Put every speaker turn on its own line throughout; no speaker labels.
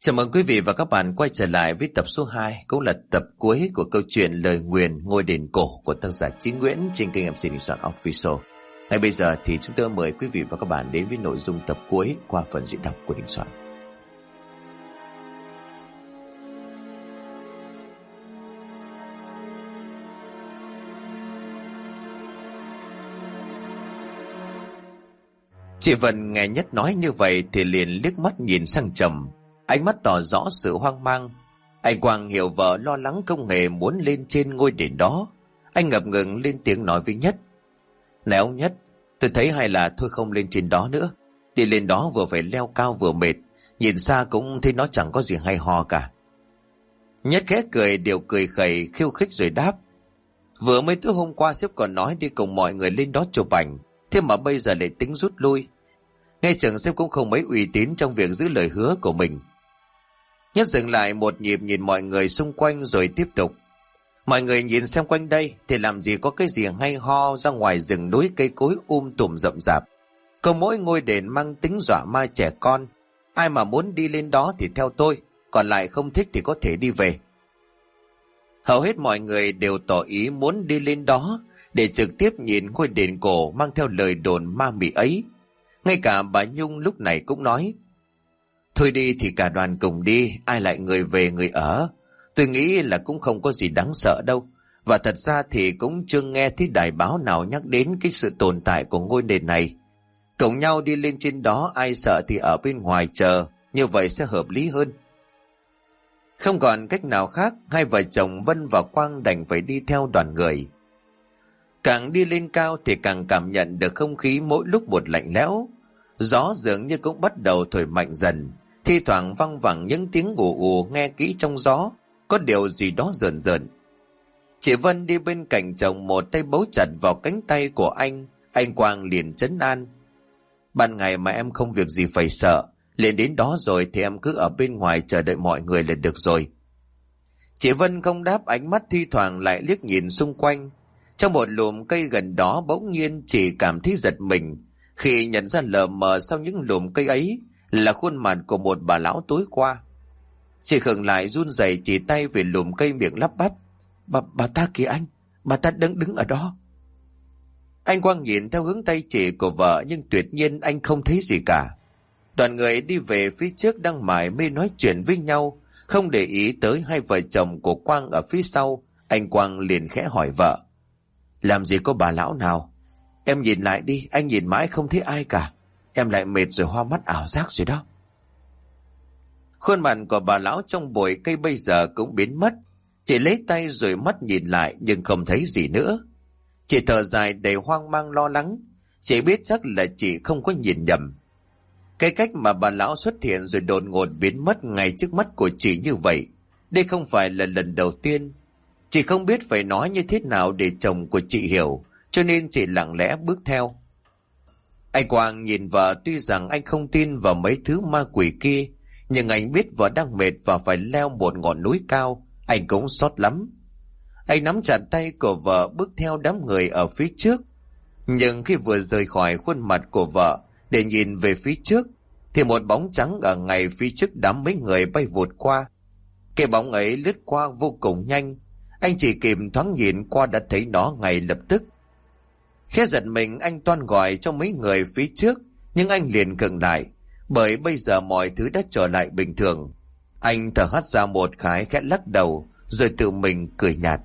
Chào mừng quý vị và các bạn quay trở lại với tập số 2, cũng là tập cuối của câu chuyện Lời Nguyền Ngôi Đền Cổ của tác giả Chí Nguyễn trên kênh MC Đình Soạn Official. Ngay bây giờ thì chúng tôi mời quý vị và các bạn đến với nội dung tập cuối qua phần diễn đọc của Đình Soạn. Chị Vân nghe Nhất nói như vậy thì liền liếc mắt nhìn sang chồng, ánh mắt tỏ rõ sự hoang mang. Anh Quang hiểu vợ lo lắng không hề muốn lên trên ngôi đền đó. Anh ngập ngừng lên tiếng nói với Nhất: "Này ông Nhất, tôi thấy hay là thôi không lên trên đó nữa. Đi lên đó vừa phải leo cao vừa mệt, nhìn xa cũng thấy nó chẳng có gì hay ho cả." Nhất khẽ cười, điều cười khẩy khiêu khích rồi đáp: "Vừa mới tối hôm qua sếp còn nói đi cùng mọi người lên đó chụp ảnh, thế mà bây giờ lại tính rút lui. Nghe chừng sếp cũng không mấy uy tín trong việc giữ lời hứa của mình." Nhất dừng lại một nhịp nhìn mọi người xung quanh rồi tiếp tục: "Mọi người nhìn xem quanh đây thì làm gì có cái gì hay ho, ra ngoài rừng núi cây cối tùm rậm rạp. Có mỗi ngôi đền mang tính dọa ma trẻ con. Ai mà muốn đi lên đó thì theo tôi, còn lại không thích thì có thể đi về." Hầu hết mọi người đều tỏ ý muốn đi lên đó để trực tiếp nhìn ngôi đền cổ mang theo lời đồn ma mị ấy. Ngay cả bà Nhung lúc này cũng nói: "Thôi đi thì cả đoàn cùng đi, ai lại người về người ở. Tôi nghĩ là cũng không có gì đáng sợ đâu. Và thật ra thì cũng chưa nghe thấy đài báo nào nhắc đến cái sự tồn tại của ngôi đền này. Cùng nhau đi lên trên đó, ai sợ thì ở bên ngoài chờ, như vậy sẽ hợp lý hơn." Không còn cách nào khác, hai vợ chồng Vân và Quang đành phải đi theo đoàn người. Càng đi lên cao thì càng cảm nhận được không khí mỗi lúc một lạnh lẽo. Gió dường như cũng bắt đầu thổi mạnh dần, thi thoảng văng vẳng những tiếng ù ù nghe kỹ trong gió, có điều gì đó rờn rợn. Chị Vân đi bên cạnh chồng, một tay bấu chặt vào cánh tay của anh Quang liền trấn an: "Ban ngày mà em không việc gì phải sợ, lên đến đó rồi thì em cứ ở bên ngoài chờ đợi mọi người là được rồi." Chị Vân không đáp, ánh mắt thi thoảng lại liếc nhìn xung quanh. Trong một lùm cây gần đó bỗng nhiên chị cảm thấy giật mình khi nhận ra lờ mờ sau những lùm cây ấy là khuôn mặt của một bà lão tối qua. Chị khựng lại run rẩy chỉ tay về lùm cây, miệng lắp bắp: Bà ta kìa anh, bà ta đứng ở đó." Anh Quang nhìn theo hướng tay chỉ của vợ nhưng tuyệt nhiên anh không thấy gì cả. Đoàn người đi về phía trước đang mải mê nói chuyện với nhau, không để ý tới hai vợ chồng của Quang ở phía sau. Anh Quang liền khẽ hỏi vợ: "Làm gì có bà lão nào? Em nhìn lại đi, anh nhìn mãi không thấy ai cả. Em lại mệt rồi, hoa mắt ảo giác rồi đó." Khuôn mặt của bà lão trong bụi cây bây giờ cũng biến mất. Chị lấy tay rồi mắt nhìn lại nhưng không thấy gì nữa. Chị thở dài đầy hoang mang lo lắng. Chị biết chắc là chị không có nhìn nhầm. Cái cách mà bà lão xuất hiện rồi đột ngột biến mất ngay trước mắt của chị như vậy, đây không phải là lần đầu tiên. Chị không biết phải nói như thế nào để chồng của chị hiểu, cho nên chị lặng lẽ bước theo. Anh Quang nhìn vợ, tuy rằng anh không tin vào mấy thứ ma quỷ kia, nhưng anh biết vợ đang mệt và phải leo một ngọn núi cao, anh cũng xót lắm. Anh nắm chặt tay của vợ bước theo đám người ở phía trước. Nhưng khi vừa rời khỏi khuôn mặt của vợ để nhìn về phía trước, thì một bóng trắng ở ngay phía trước đám mấy người bay vụt qua. Cái bóng ấy lướt qua vô cùng nhanh, anh chỉ kịp thoáng nhìn qua đã thấy nó ngay lập tức. Khẽ giật mình, anh toan gọi cho mấy người phía trước, nhưng anh liền khựng lại, bởi bây giờ mọi thứ đã trở lại bình thường. Anh thở hắt ra một cái, khẽ lắc đầu, rồi tự mình cười nhạt.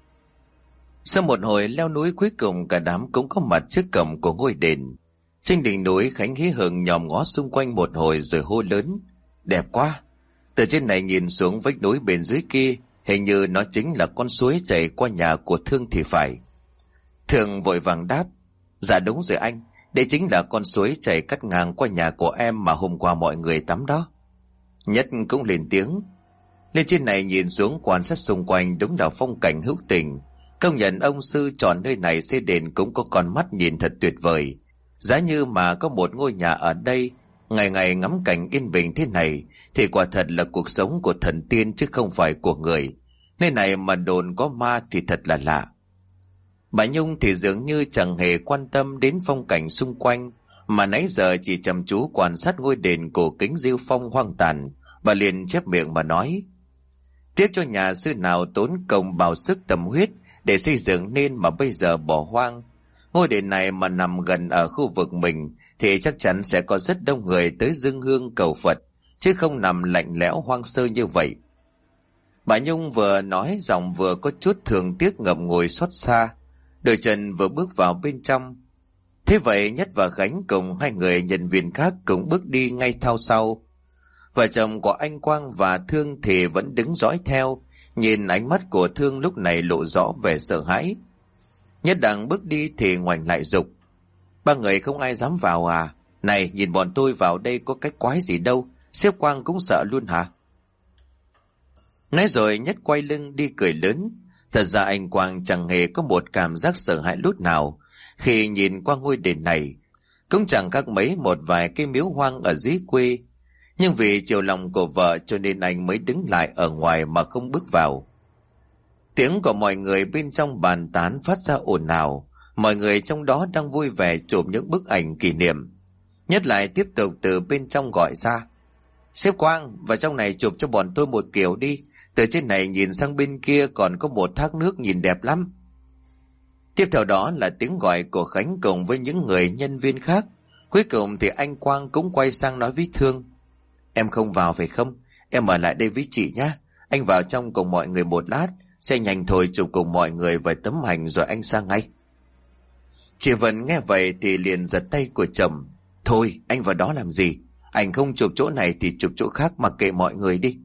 Sau một hồi leo núi, cuối cùng cả đám cũng có mặt trước cổng của ngôi đền. Trên đỉnh núi, Khánh hí hửng nhòm ngó xung quanh một hồi rồi hô lớn: "Đẹp quá!" Từ trên này nhìn xuống vách núi bên dưới kia, hình như nó chính là con suối chảy qua nhà của Thương thì phải. Thương vội vàng đáp: "Dạ đúng rồi anh, đây chính là con suối chảy cắt ngang qua nhà của em mà hôm qua mọi người tắm đó." Nhất cũng lên tiếng: "Lên trên này nhìn xuống quan sát xung quanh đúng là phong cảnh hữu tình. Công nhận ông sư chọn nơi này xây đền cũng có con mắt nhìn thật tuyệt vời. Giá như mà có một ngôi nhà ở đây, ngày ngày ngắm cảnh yên bình thế này, thì quả thật là cuộc sống của thần tiên chứ không phải của người. Nơi này mà đồn có ma thì thật là lạ." Bà Nhung thì dường như chẳng hề quan tâm đến phong cảnh xung quanh, mà nãy giờ chỉ chăm chú quan sát ngôi đền cổ kính rêu phong hoang tàn Bà liền chép miệng mà nói: Tiếc cho nhà sư nào tốn công bào sức tâm huyết để xây dựng nên mà bây giờ bỏ hoang. Ngôi đền này mà nằm gần ở khu vực mình thì chắc chắn sẽ có rất đông người tới dâng hương cầu Phật, chứ không nằm lạnh lẽo hoang sơ như vậy. Bà Nhung vừa nói giọng vừa có chút thương tiếc ngậm ngùi xót xa. Đôi chân vừa bước vào bên trong. Thế vậy Nhất và Khánh cùng hai người nhân viên khác cũng bước đi ngay theo sau. Vợ chồng của anh Quang và Thương thì vẫn đứng dõi theo, nhìn ánh mắt của Thương lúc này lộ rõ vẻ sợ hãi. Nhất đang bước đi thì ngoảnh lại giục: Ba người không ai dám vào à? Này, nhìn bọn tôi vào đây có cái quái gì đâu, sếp Quang cũng sợ luôn hả? Nói rồi Nhất quay lưng đi cười lớn. Thật ra anh Quang chẳng hề có một cảm giác sợ hãi lúc nào khi nhìn qua ngôi đền này, cũng chẳng khác mấy một vài cái miếu hoang ở dưới quê. Nhưng vì chiều lòng của vợ cho nên anh mới đứng lại ở ngoài mà không bước vào. Tiếng của mọi người bên trong bàn tán phát ra ồn ào. Mọi người trong đó đang vui vẻ chụp những bức ảnh kỷ niệm. Nhất lại tiếp tục từ bên trong gọi ra: Sếp Quang, vào trong này chụp cho bọn tôi một kiểu đi. Từ trên này nhìn sang bên kia còn có một thác nước nhìn đẹp lắm. Tiếp theo đó là tiếng gọi của Khánh cùng với những người nhân viên khác. Cuối cùng thì anh Quang cũng quay sang nói với Thương: Em không vào phải không? Em ở lại đây với chị nhé. Anh vào trong cùng mọi người một lát, sẽ nhanh thôi chụp cùng mọi người vài tấm ảnh rồi anh sang ngay. Chị Vân nghe vậy thì liền giật tay của chồng: Thôi, anh vào đó làm gì? Anh không chụp chỗ này thì chụp chỗ khác, mà kệ mọi người đi.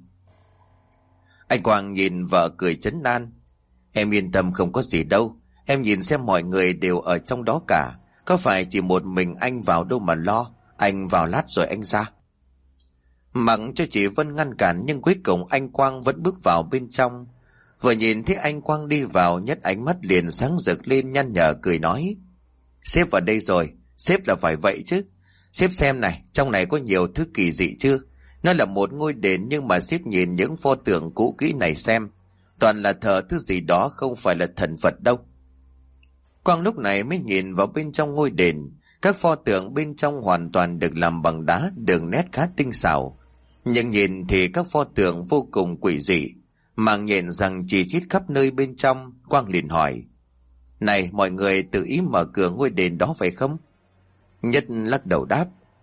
Anh Quang nhìn vợ cười trấn an: Em yên tâm, không có gì đâu. Em nhìn xem mọi người đều ở trong đó cả. Có phải chỉ một mình anh vào đâu mà lo. Anh vào lát rồi anh ra. Mặc cho chị Vân ngăn cản nhưng cuối cùng anh Quang vẫn bước vào bên trong. Vừa nhìn thấy anh Quang đi vào, Nhất ánh mắt liền sáng rực lên, nhăn nhở cười nói: Sếp vào đây rồi, sếp là phải vậy chứ. Sếp xem này, trong này có nhiều thứ kỳ dị chưa? Nó là một ngôi đền nhưng mà sếp nhìn những pho tượng cũ kỹ này xem, toàn là thờ thứ gì đó, không phải là thần Phật đâu. Quang lúc này mới nhìn vào bên trong ngôi đền. Các pho tượng bên trong hoàn toàn được làm bằng đá, đường nét khá tinh xảo. Nhưng nhìn thì các pho tượng vô cùng quỷ dị, màng nhện rằng chỉ chít khắp nơi bên trong. Quang liền hỏi: Này, mọi người tự ý mở cửa ngôi đền đó phải không? Nhất lắc đầu đáp: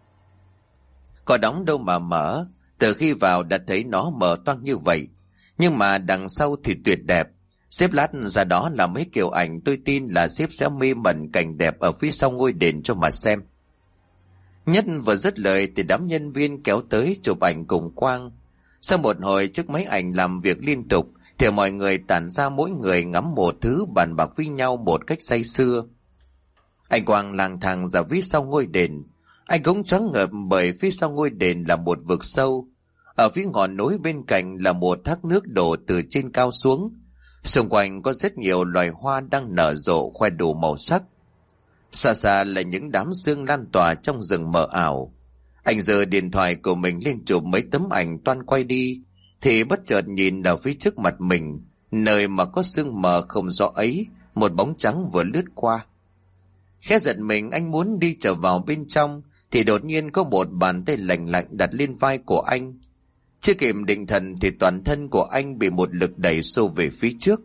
Có đóng đâu mà mở. Từ khi vào đã thấy nó mở toang như vậy. Nhưng mà đằng sau thì tuyệt đẹp. Xếp lát ra đó là mấy kiểu ảnh, tôi tin là xếp sẽ mê mẩn cảnh đẹp ở phía sau ngôi đền cho mà xem. Nhất vừa dứt lời thì đám nhân viên kéo tới chụp ảnh cùng Quang. Sau một hồi chiếc máy ảnh làm việc liên tục thì mọi người tản ra, mỗi người ngắm một thứ, bàn bạc với nhau một cách say sưa. Anh Quang lang thang ra phía sau ngôi đền. Anh cũng choáng ngợp bởi phía sau ngôi đền là một vực sâu. Ở phía ngọn núi bên cạnh là một thác nước đổ từ trên cao xuống. Xung quanh có rất nhiều loài hoa đang nở rộ khoe đủ màu sắc. Xa xa là những đám sương lan tỏa trong rừng mờ ảo. Anh giơ điện thoại của mình lên chụp mấy tấm ảnh toan quay đi, thì bất chợt nhìn ở phía trước mặt mình, nơi mà có sương mờ không rõ ấy, một bóng trắng vừa lướt qua. Khẽ giật mình, anh muốn đi trở vào bên trong thì đột nhiên có một bàn tay lạnh lạnh đặt lên vai của anh. Chưa kịp định thần thì toàn thân của anh bị một lực đẩy xô về phía trước.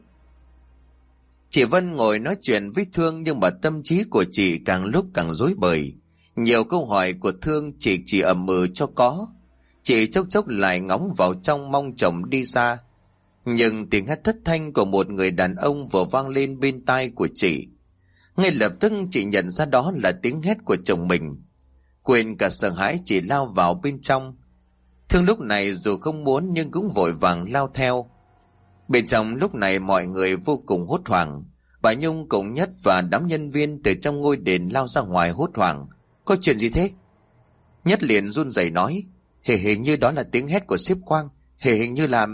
Chị Vân ngồi nói chuyện với Thương nhưng mà tâm trí của chị càng lúc càng rối bời. Nhiều câu hỏi của Thương chị chỉ ậm ừ cho có. Chị chốc chốc lại ngóng vào trong mong chồng đi ra. Nhưng tiếng hét thất thanh của một người đàn ông vừa vang lên bên tai của chị. Ngay lập tức chị nhận ra đó là tiếng hét của chồng mình. Quên cả sợ hãi, chị lao vào bên trong. Thương lúc này dù không muốn nhưng cũng vội vàng lao theo. Bên trong lúc này mọi người vô cùng hốt hoảng. Bà Nhung cùng Nhất và đám nhân viên từ trong ngôi đền lao ra ngoài hốt hoảng. Có chuyện gì thế? Nhất liền run rẩy nói: Hình như đó là tiếng hét của sếp Quang. Hình như là...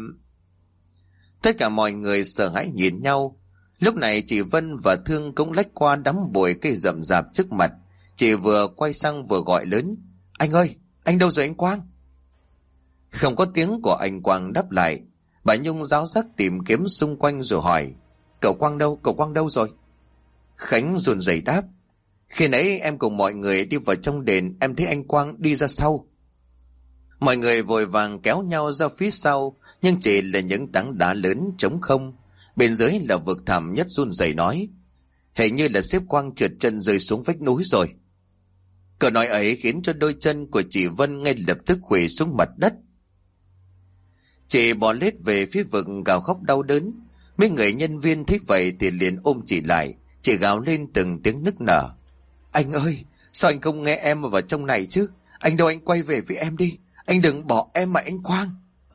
Tất cả mọi người sợ hãi nhìn nhau. Lúc này chị Vân và Thương cũng lách qua đám bụi cây rậm rạp trước mặt. Chị vừa quay sang vừa gọi lớn: Anh ơi, anh đâu rồi anh Quang? Không có tiếng của anh Quang đáp lại. Bà Nhung ráo rắc tìm kiếm xung quanh rồi hỏi: Cậu Quang đâu rồi? Khánh run rẩy đáp: Khi nãy em cùng mọi người đi vào trong đền, em thấy anh Quang đi ra sau. Mọi người vội vàng kéo nhau ra phía sau, nhưng chỉ là những tảng đá lớn trống không. Bên dưới là vực thẳm. Nhất run rẩy nói: hình như là sếp Quang trượt chân rơi xuống vách núi rồi. Câu nói ấy khiến cho đôi chân của chị Vân ngay lập tức khuỵu xuống mặt đất. Chị bò lết về phía vực gào khóc đau đớn. Mấy người nhân viên thấy vậy thì liền ôm chị lại. Chị gào lên từng tiếng nức nở: anh ơi, sao anh không nghe em mà vào trong này chứ? Anh đâu, anh quay về với em đi. Anh đừng bỏ em mà anh Quang.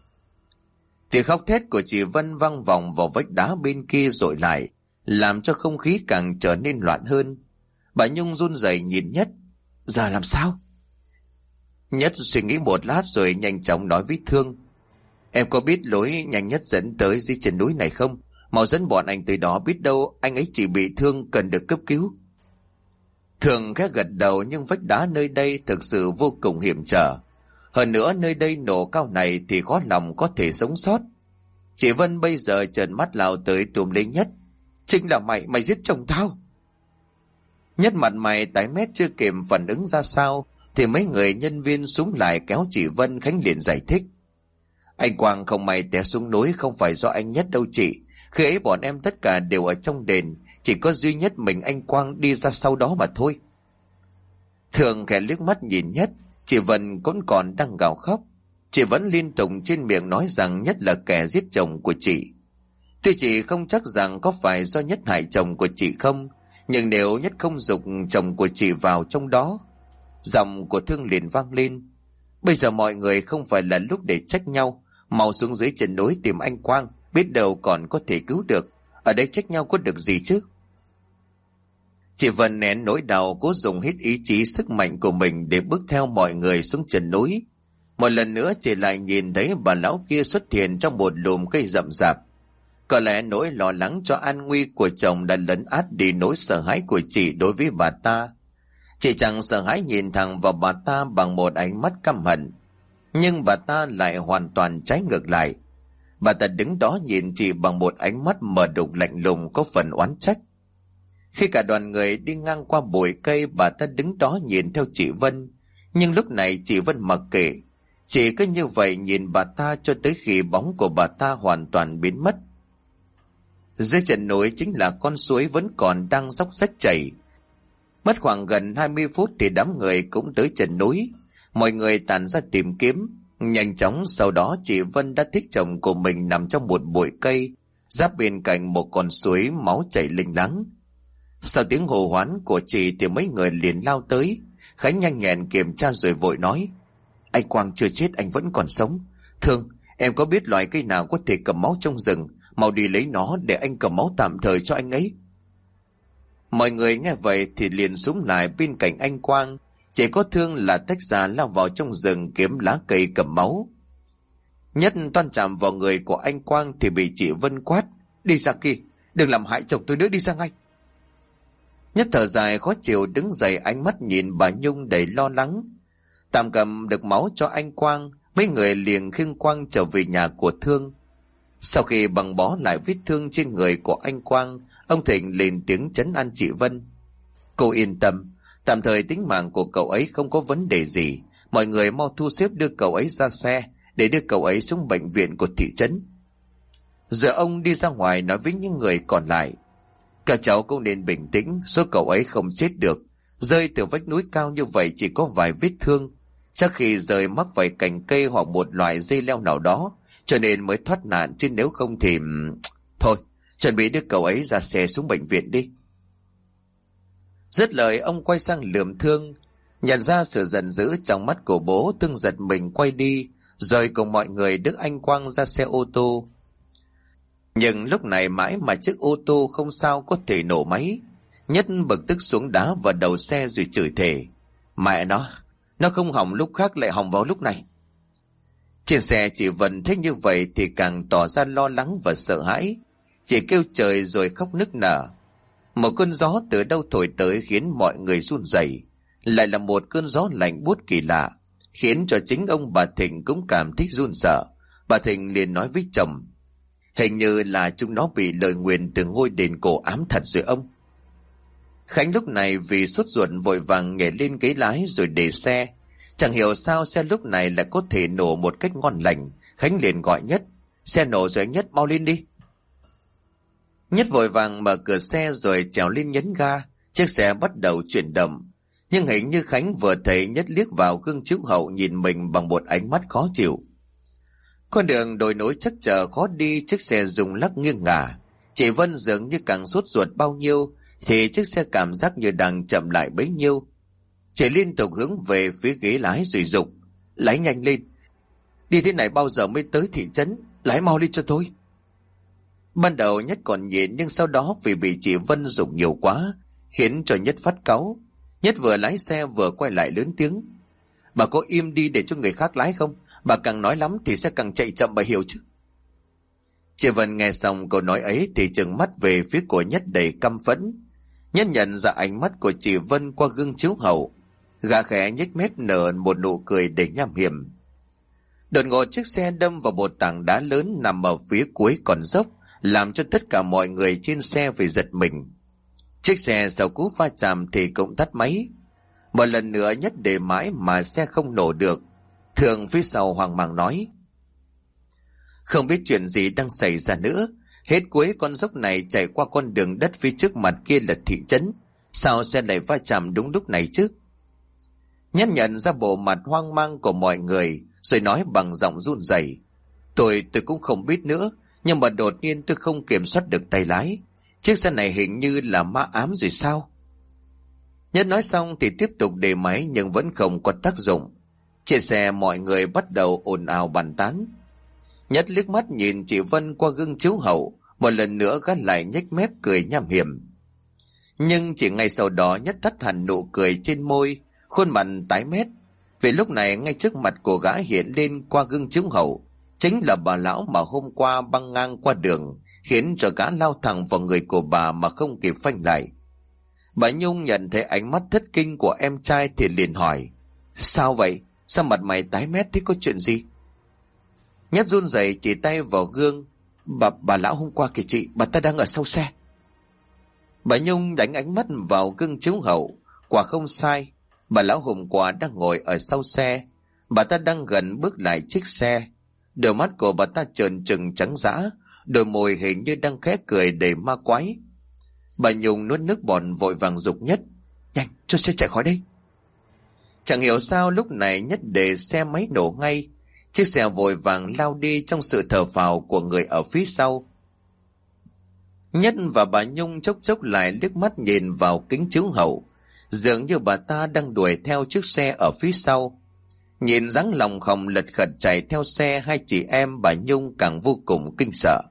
Tiếng khóc thét của chị Vân vang vọng vào vách đá bên kia rồi lại, làm cho không khí càng trở nên loạn hơn. Bà Nhung run rẩy nhìn Nhất: giờ làm sao? Nhất suy nghĩ một lát rồi nhanh chóng nói với Thương: em có biết lối nhanh nhất dẫn tới dưới chân núi này không? Mau dẫn bọn anh tới đó, biết đâu anh ấy chỉ bị thương cần được cấp cứu. Thương khẽ gật đầu, nhưng vách đá nơi đây thực sự vô cùng hiểm trở. Hơn nữa nơi đây nổ cao này thì khó lòng có thể sống sót. Chị Vân bây giờ trợn mắt lao tới túm lấy Nhất: chính là mày giết chồng tao. Nhất mặt mày tái mét chưa kịp phản ứng ra sao thì mấy người nhân viên xúm lại kéo chị Vân. Khánh liền giải thích: anh Quang không may té xuống núi không phải do anh Nhất đâu chị. Khi ấy bọn em tất cả đều ở trong đền, chỉ có duy nhất mình anh Quang đi ra sau đó mà thôi. Thường khẽ liếc mắt nhìn Nhất. Chị Vân cũng còn đang gào khóc. Chị vẫn liên tục trên miệng nói rằng Nhất là kẻ giết chồng của chị. Tuy chị không chắc rằng có phải do Nhất hại chồng của chị không, nhưng nếu Nhất không giục chồng của chị vào trong đó. Giọng của Thương liền vang lên: bây giờ mọi người không phải là lúc để trách nhau. Mau xuống dưới chân núi tìm anh Quang, biết đâu còn có thể cứu được. Ở đây trách nhau có được gì chứ? Chị Vân nén nỗi đau, cố dùng hết ý chí sức mạnh của mình để bước theo mọi người xuống chân núi. Một lần nữa chị lại nhìn thấy bà lão kia xuất hiện trong một lùm cây rậm rạp. Có lẽ nỗi lo lắng cho an nguy của chồng đã lấn át đi nỗi sợ hãi của chị đối với bà ta. Chị chẳng sợ hãi nhìn thẳng vào bà ta bằng một ánh mắt căm hận, nhưng bà ta lại hoàn toàn trái ngược lại. Bà ta đứng đó nhìn chị bằng một ánh mắt mờ đục lạnh lùng, có phần oán trách. Khi cả đoàn người đi ngang qua bụi cây, bà ta đứng đó nhìn theo chị Vân. Nhưng lúc này chị Vân mặc kệ, chỉ cứ như vậy nhìn bà ta cho tới khi bóng của bà ta hoàn toàn biến mất. Dưới chân núi chính là con suối vẫn còn đang róc rách chảy. Mất khoảng gần 20 phút thì đám người cũng tới chân núi. Mọi người tản ra tìm kiếm. Nhanh chóng sau đó chị Vân đã thích chồng của mình nằm trong một bụi cây, giáp bên cạnh một con suối máu chảy lênh láng. Sau tiếng hô hoán của chị thì mấy người liền lao tới. Khánh nhanh nhẹn kiểm tra rồi vội nói: anh Quang chưa chết, anh vẫn còn sống. Thương, em có biết loại cây nào có thể cầm máu trong rừng? Mau đi lấy nó để anh cầm máu tạm thời cho anh ấy. Mọi người nghe vậy thì liền xúm lại bên cạnh anh Quang. Chỉ có Thương là tách ra lao vào trong rừng kiếm lá cây cầm máu. Nhất toan chạm vào người của anh Quang thì bị chị Vân quát: đi ra kia, đừng làm hại chồng tôi nữa, đi ra ngay. Nhất thở dài khó chịu đứng dậy, ánh mắt nhìn bà Nhung đầy lo lắng. Tạm cầm được máu cho anh Quang, mấy người liền khiêng Quang trở về nhà của Thương. Sau khi băng bó lại vết thương trên người của anh Quang, ông Thịnh lên tiếng trấn an chị Vân: cô yên tâm, tạm thời tính mạng của cậu ấy không có vấn đề gì. Mọi người mau thu xếp đưa cậu ấy ra xe để đưa cậu ấy xuống bệnh viện của thị trấn. Giờ ông đi ra ngoài nói với những người còn lại: các cháu cũng nên bình tĩnh, số cậu ấy không chết được. Rơi từ vách núi cao như vậy chỉ có vài vết thương, chắc khi rơi mắc phải cành cây hoặc một loại dây leo nào đó cho nên mới thoát nạn, chứ nếu không thì... thôi, chuẩn bị đưa cậu ấy ra xe xuống bệnh viện đi. Dứt lời ông quay sang lườm Thương. Nhận ra sự giận dữ trong mắt của bố, Thương giật mình quay đi, rồi cùng mọi người đưa anh Quang ra xe ô tô. Nhưng lúc này mãi mà chiếc ô tô không sao có thể nổ máy. Nhất bực tức xuống đá vào đầu xe rồi chửi thề: mẹ nó không hỏng lúc khác lại hỏng vào lúc này. Trên xe chị Vân thấy như vậy thì càng tỏ ra lo lắng và sợ hãi. Chị kêu trời rồi khóc nức nở. Một cơn gió từ đâu thổi tới khiến mọi người run rẩy, lại là một cơn gió lạnh buốt kỳ lạ, khiến cho chính ông bà Thịnh cũng cảm thấy run sợ. Bà Thịnh liền nói với chồng: hình như là chúng nó bị lời nguyền từ ngôi đền cổ ám thật rồi ông. Khánh lúc này vì sốt ruột vội vàng nhảy lên ghế lái rồi để xe. Chẳng hiểu sao xe lúc này lại có thể nổ một cách ngon lành. Khánh liền gọi Nhất: xe nổ rồi anh Nhất, mau lên đi. Nhất vội vàng mở cửa xe rồi trèo lên nhấn ga. Chiếc xe bắt đầu chuyển động. Nhưng hình như Khánh vừa thấy Nhất liếc vào gương chiếu hậu nhìn mình bằng một ánh mắt khó chịu. Con đường đồi núi chắc chờ khó đi, chiếc xe rung lắc nghiêng ngả. Chị Vân dường như càng sốt ruột bao nhiêu thì chiếc xe cảm giác như đang chậm lại bấy nhiêu. Chị liên tục hướng về phía ghế lái rồi giục: lái nhanh lên, đi thế này bao giờ mới tới thị trấn, lái mau lên cho tôi. Ban đầu Nhất còn nhịn, nhưng sau đó vì bị chị Vân giục nhiều quá khiến cho Nhất phát cáu. Nhất vừa lái xe vừa quay lại lớn tiếng: bà có im đi để cho người khác lái không? Bà càng nói lắm thì sẽ càng chạy chậm, bà hiểu chứ? Chị Vân nghe xong câu nói ấy thì trừng mắt về phía của Nhất đầy căm phẫn. Nhất nhận ra ánh mắt của chị Vân qua gương chiếu hậu. Gã khẽ nhếch mép nở một nụ cười đầy nham hiểm. Đột ngột chiếc xe đâm vào một tảng đá lớn nằm ở phía cuối con dốc, làm cho tất cả mọi người trên xe phải giật mình. Chiếc xe sau cú va chạm thì cũng tắt máy. Một lần nữa Nhất để mãi mà xe không nổ được. Thường phía sau hoang mang nói: không biết chuyện gì đang xảy ra nữa. Hết cuối con dốc này chạy qua con đường đất phía trước mặt kia là thị trấn, sao xe lại va chạm đúng lúc này chứ? Nhất nhận ra bộ mặt hoang mang của mọi người rồi nói bằng giọng run rẩy: tôi cũng không biết nữa, nhưng mà đột nhiên tôi không kiểm soát được tay lái. Chiếc xe này hình như là ma ám rồi sao? Nhất nói xong thì tiếp tục để máy nhưng vẫn không có tác dụng. Trên xe mọi người bắt đầu ồn ào bàn tán. Nhất liếc mắt nhìn chị Vân qua gương chiếu hậu, một lần nữa gắt lại nhếch mép cười nham hiểm. Nhưng chỉ ngay sau đó Nhất tắt hẳn nụ cười trên môi, khuôn mặt tái mét. Vì lúc này ngay trước mặt của gã hiện lên qua gương chiếu hậu chính là bà lão mà hôm qua băng ngang qua đường, khiến cho gã lao thẳng vào người của bà mà không kịp phanh lại. Bà Nhung nhận thấy ánh mắt thất kinh của em trai thì liền hỏi: sao vậy? Sao mặt mày tái mét thế, có chuyện gì? Nhất run rẩy chỉ tay vào gương: bà lão hôm qua kìa chị, bà ta đang ở sau xe. Bà Nhung đánh ánh mắt vào gương chiếu hậu. Quả không sai, bà lão hôm qua đang ngồi ở sau xe. Bà ta đang gần bước lại chiếc xe. Đôi mắt của bà ta trợn trừng trắng dã, đôi môi hình như đang khẽ cười đầy ma quái. Bà Nhung nuốt nước bọt vội vàng giục Nhất: nhanh, cho xe chạy khỏi đây. Chẳng hiểu sao lúc này Nhất để xe máy nổ ngay. Chiếc xe vội vàng lao đi trong sự thở phào của người ở phía sau. Nhất và bà Nhung chốc chốc lại liếc mắt nhìn vào kính chiếu hậu, dường như bà ta đang đuổi theo chiếc xe ở phía sau. Nhìn dáng lòng khòng lật khật chạy theo xe, hai chị em bà Nhung càng vô cùng kinh sợ.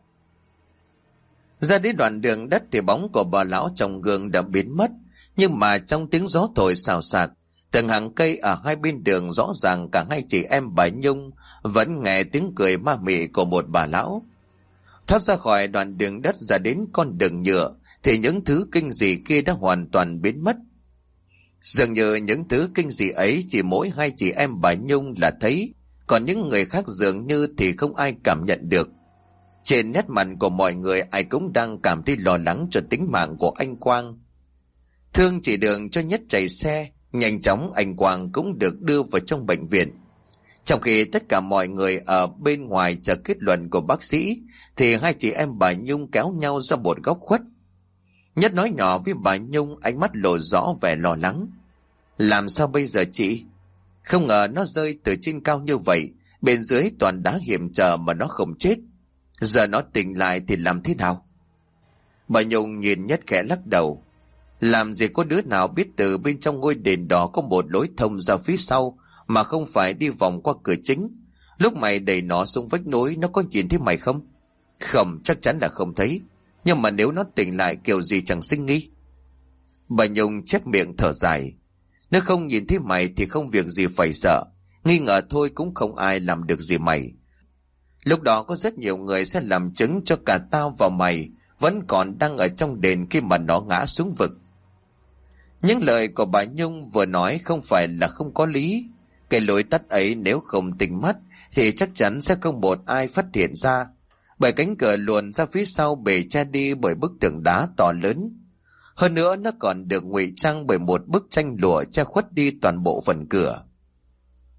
Ra đến đoạn đường đất thì bóng của bà lão trong gương đã biến mất, nhưng mà trong tiếng gió thổi xào xạc, từng hàng cây ở hai bên đường rõ ràng cả hai chị em bà Nhung vẫn nghe tiếng cười ma mị của một bà lão. Thoát ra khỏi đoạn đường đất ra đến con đường nhựa thì những thứ kinh dị kia đã hoàn toàn biến mất. Dường như những thứ kinh dị ấy chỉ mỗi hai chị em bà Nhung là thấy, còn những người khác dường như thì không ai cảm nhận được. Trên nét mặt của mọi người ai cũng đang cảm thấy lo lắng cho tính mạng của anh Quang. Thương chỉ đường cho Nhất chạy xe, nhanh chóng anh Quang cũng được đưa vào trong bệnh viện. Trong khi tất cả mọi người ở bên ngoài chờ kết luận của bác sĩ thì hai chị em bà Nhung kéo nhau ra một góc khuất. Nhất nói nhỏ với bà Nhung, ánh mắt lộ rõ vẻ lo lắng: làm sao bây giờ chị? Không ngờ nó rơi từ trên cao như vậy, bên dưới toàn đá hiểm trở mà nó không chết. Giờ nó tỉnh lại thì làm thế nào? Bà Nhung nhìn Nhất khẽ lắc đầu: làm gì có đứa nào biết từ bên trong ngôi đền đỏ có một lối thông ra phía sau mà không phải đi vòng qua cửa chính. Lúc mày đẩy nó xuống vách núi, nó có nhìn thấy mày không? Không, chắc chắn là không thấy. Nhưng mà nếu nó tỉnh lại kiểu gì chẳng sinh nghi. Bà Nhung chép miệng thở dài: nếu không nhìn thấy mày thì không việc gì phải sợ. Nghi ngờ thôi cũng không ai làm được gì mày. Lúc đó có rất nhiều người sẽ làm chứng cho cả tao và mày vẫn còn đang ở trong đền khi mà nó ngã xuống vực. Những lời của bà Nhung vừa nói không phải là không có lý. Cái lối tắt ấy nếu không tỉnh mắt thì chắc chắn sẽ không một ai phát hiện ra, bởi cánh cửa luồn ra phía sau bề che đi bởi bức tường đá to lớn. Hơn nữa nó còn được ngụy trang bởi một bức tranh lụa che khuất đi toàn bộ phần cửa.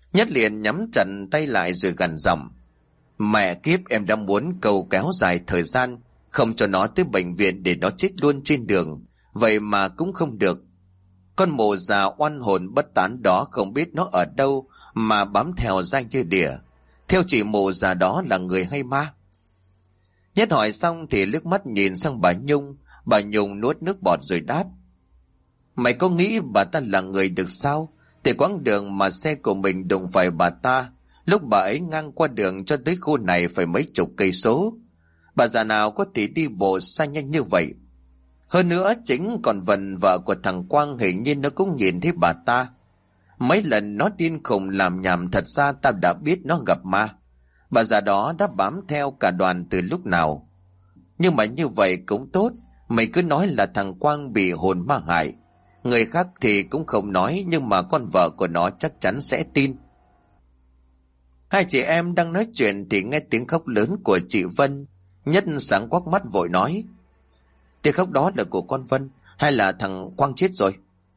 Nhất liền nhắm chặt tay lại rồi gằn giọng: Mẹ kiếp, em đã muốn cầu kéo dài thời gian, không cho nó tới bệnh viện để nó chết luôn trên đường, vậy mà cũng không được. Con mụ già oan hồn bất tán đó không biết nó ở đâu mà bám theo dai như đỉa. Theo chị mụ già đó là người hay ma? Nhất hỏi xong thì liếc mắt nhìn sang bà Nhung. Bà Nhung nuốt nước bọt rồi đáp: Mày có nghĩ bà ta là người được sao? Thì quãng đường mà xe của mình đụng phải bà ta, lúc bà ấy ngang qua đường cho tới khu này phải mấy chục cây số. Bà già nào có thể đi bộ xa nhanh như vậy? Hơn nữa chính còn Vân, vợ của thằng Quang, hình như nó cũng nhìn thấy bà ta. Mấy lần nó điên khùng làm nhảm, thật ra ta đã biết nó gặp ma. Bà già đó đã bám theo cả đoàn từ lúc nào. Nhưng mà như vậy cũng tốt, mày cứ nói là thằng Quang bị hồn ma hại. Người khác thì cũng không nói, nhưng mà con vợ của nó chắc chắn sẽ tin. Hai chị em đang nói chuyện thì nghe tiếng khóc lớn của chị Vân. Nhất sáng quắc mắt vội nói: Tiếng khóc đó là của con Vân hay là thằng Quang chết rồi?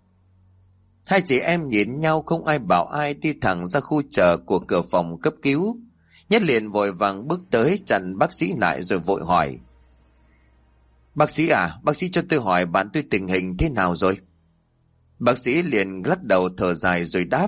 Hai chị em nhìn nhau không ai bảo ai, đi thẳng ra khu chợ của cửa phòng cấp cứu. Nhất liền vội vàng bước tới chặn bác sĩ lại rồi vội hỏi: Bác sĩ à, bác sĩ cho tôi hỏi bạn tôi tình hình thế nào rồi? Bác sĩ liền lắc đầu thở dài rồi đáp: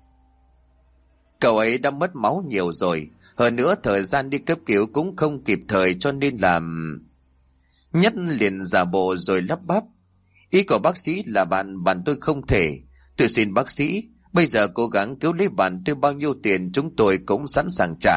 Cậu ấy đã mất máu nhiều rồi, hơn nữa thời gian đi cấp cứu cũng không kịp thời cho nên là... Nhất liền giả bộ rồi lắp bắp: Ý của bác sĩ là bạn tôi không thể. Tôi xin bác sĩ, bây giờ cố gắng cứu lấy bạn tôi, bao nhiêu tiền chúng tôi cũng sẵn sàng trả.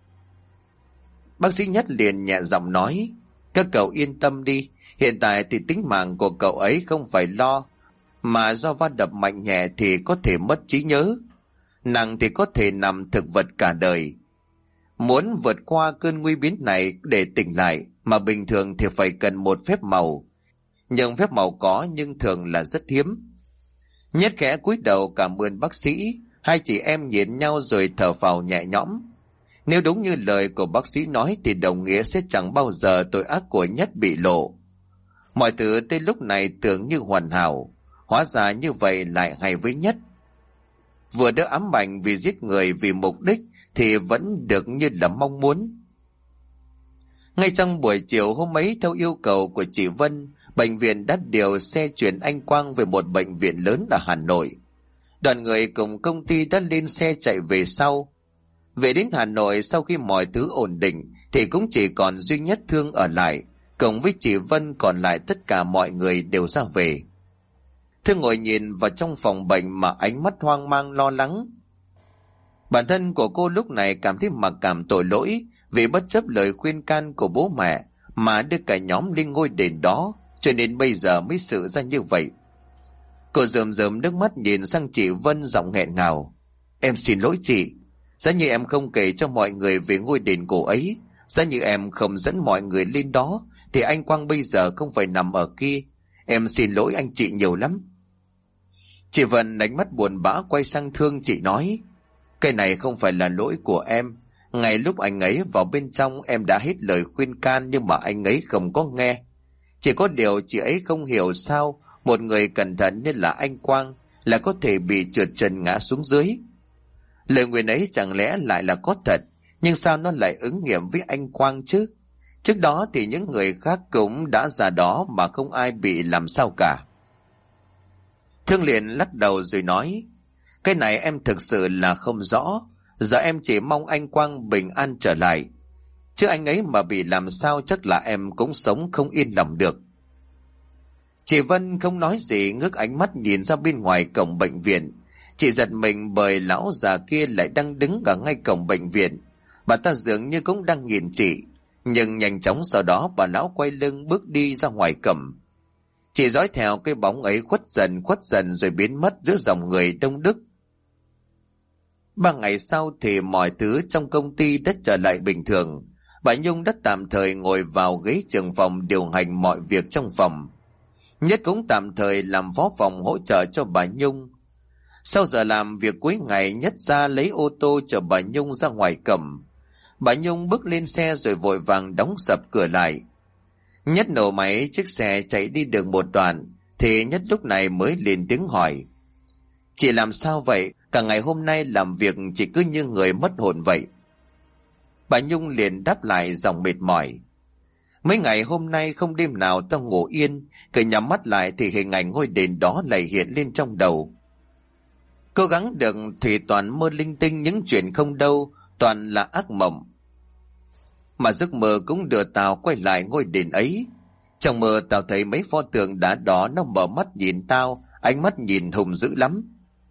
Bác sĩ Nhất liền nhẹ giọng nói: Các cậu yên tâm đi, hiện tại thì tính mạng của cậu ấy không phải lo, mà do va đập mạnh nhẹ thì có thể mất trí nhớ, nặng thì có thể nằm thực vật cả đời. Muốn vượt qua cơn nguy biến này để tỉnh lại mà bình thường thì phải cần một phép màu. Nhưng phép màu có nhưng thường là rất hiếm. Nhất khẽ cúi đầu cảm ơn bác sĩ. Hai chị em nhìn nhau rồi thở phào nhẹ nhõm. Nếu đúng như lời của bác sĩ nói thì đồng nghĩa sẽ chẳng bao giờ tội ác của Nhất bị lộ. Mọi thứ tới lúc này tưởng như hoàn hảo, hóa ra như vậy lại hay với Nhất. Vừa đỡ ám ảnh vì giết người vì mục đích thì vẫn được như là mong muốn. Ngay trong buổi chiều hôm ấy, theo yêu cầu của chị Vân, bệnh viện đã điều xe chuyển anh Quang về một bệnh viện lớn ở Hà Nội. Đoàn người cùng công ty đã lên xe chạy về sau. Về đến Hà Nội, sau khi mọi thứ ổn định thì cũng chỉ còn duy nhất Thương ở lại, cùng với chị Vân, còn lại tất cả mọi người đều ra về. Thương ngồi nhìn vào trong phòng bệnh mà ánh mắt hoang mang lo lắng. Bản thân của cô lúc này cảm thấy mặc cảm tội lỗi vì bất chấp lời khuyên can của bố mẹ mà đưa cả nhóm lên ngôi đền đó, cho nên bây giờ mới sự ra như vậy. Cô rơm rớm nước mắt nhìn sang chị Vân, giọng nghẹn ngào: Em xin lỗi chị. Giá như em không kể cho mọi người về ngôi đền cổ ấy, giá như em không dẫn mọi người lên đó, thì anh Quang bây giờ không phải nằm ở kia. Em xin lỗi anh chị nhiều lắm. Chị Vân ánh mắt buồn bã quay sang Thương, chị nói: Cái này không phải là lỗi của em. Ngay lúc anh ấy vào bên trong em đã hết lời khuyên can, nhưng mà anh ấy không có nghe. Chỉ có điều chị ấy không hiểu sao một người cẩn thận như là anh Quang là có thể bị trượt chân ngã xuống dưới. Lời nguyền ấy chẳng lẽ lại là có thật, nhưng sao nó lại ứng nghiệm với anh Quang chứ? Trước đó thì những người khác cũng đã ra đó mà không ai bị làm sao cả. Thương liền lắc đầu rồi nói: Cái này em thực sự là không rõ. Giờ em chỉ mong anh Quang bình an trở lại, chứ anh ấy mà bị làm sao chắc là em cũng sống không yên lòng được. Chị Vân không nói gì, ngước ánh mắt nhìn ra bên ngoài cổng bệnh viện. Chị giật mình bởi lão già kia lại đang đứng ở ngay cổng bệnh viện. Bà ta dường như cũng đang nhìn chị, nhưng nhanh chóng sau đó bà lão quay lưng bước đi ra ngoài cổng. Chị dõi theo cái bóng ấy khuất dần rồi biến mất giữa dòng người đông đúc. 3 ngày sau thì mọi thứ trong công ty đã trở lại bình thường. Bà Nhung đã tạm thời ngồi vào ghế trưởng phòng điều hành mọi việc trong phòng. Nhất cũng tạm thời làm phó phòng hỗ trợ cho bà Nhung. Sau giờ làm việc cuối ngày, Nhất ra lấy ô tô chở bà Nhung ra ngoài cổng. Bà Nhung bước lên xe rồi vội vàng đóng sập cửa lại. Nhất nổ máy, chiếc xe chạy đi được một đoạn thì Nhất lúc này mới lên tiếng hỏi: Chị làm sao vậy? Cả ngày hôm nay làm việc chỉ cứ như người mất hồn vậy. Bà Nhung liền đáp lại giọng mệt mỏi. Mấy ngày hôm nay không đêm nào tao ngủ yên, cứ nhắm mắt lại thì hình ảnh ngôi đền đó lại hiện lên trong đầu. Cố gắng được thì toàn mơ linh tinh những chuyện không đâu, toàn là ác mộng. Mà giấc mơ cũng đưa tao quay lại ngôi đền ấy. Trong mơ tao thấy mấy pho tượng đá đó nó mở mắt nhìn tao, ánh mắt nhìn hùng dữ lắm.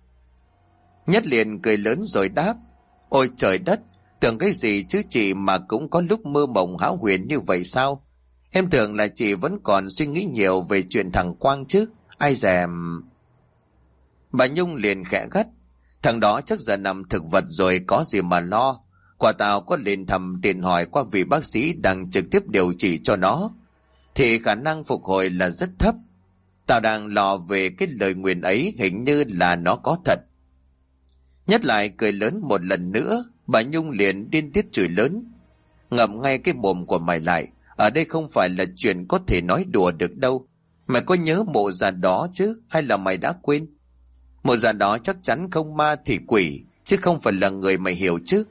Nhất liền cười lớn rồi đáp: Ôi trời đất, tưởng cái gì chứ chị mà cũng có lúc mơ mộng hão huyền như vậy sao? Em tưởng là chị vẫn còn suy nghĩ nhiều về chuyện thằng Quang chứ, ai dèm. Bà Nhung liền khẽ gắt: Thằng đó chắc giờ nằm thực vật rồi có gì mà lo. Quả tao có lên thăm tiền hỏi qua vị bác sĩ đang trực tiếp điều trị cho nó, thì khả năng phục hồi là rất thấp. Tao đang lo về cái lời nguyền ấy, hình như là nó có thật. Nhất lại cười lớn một lần nữa. Bà Nhung liền điên tiết chửi lớn: Ngậm ngay cái mồm của mày lại, ở đây không phải là chuyện có thể nói đùa được đâu. Mày có nhớ mộ già đó chứ, hay là mày đã quên? Mộ già đó chắc chắn không ma thì quỷ, chứ không phải là người, mày hiểu chứ.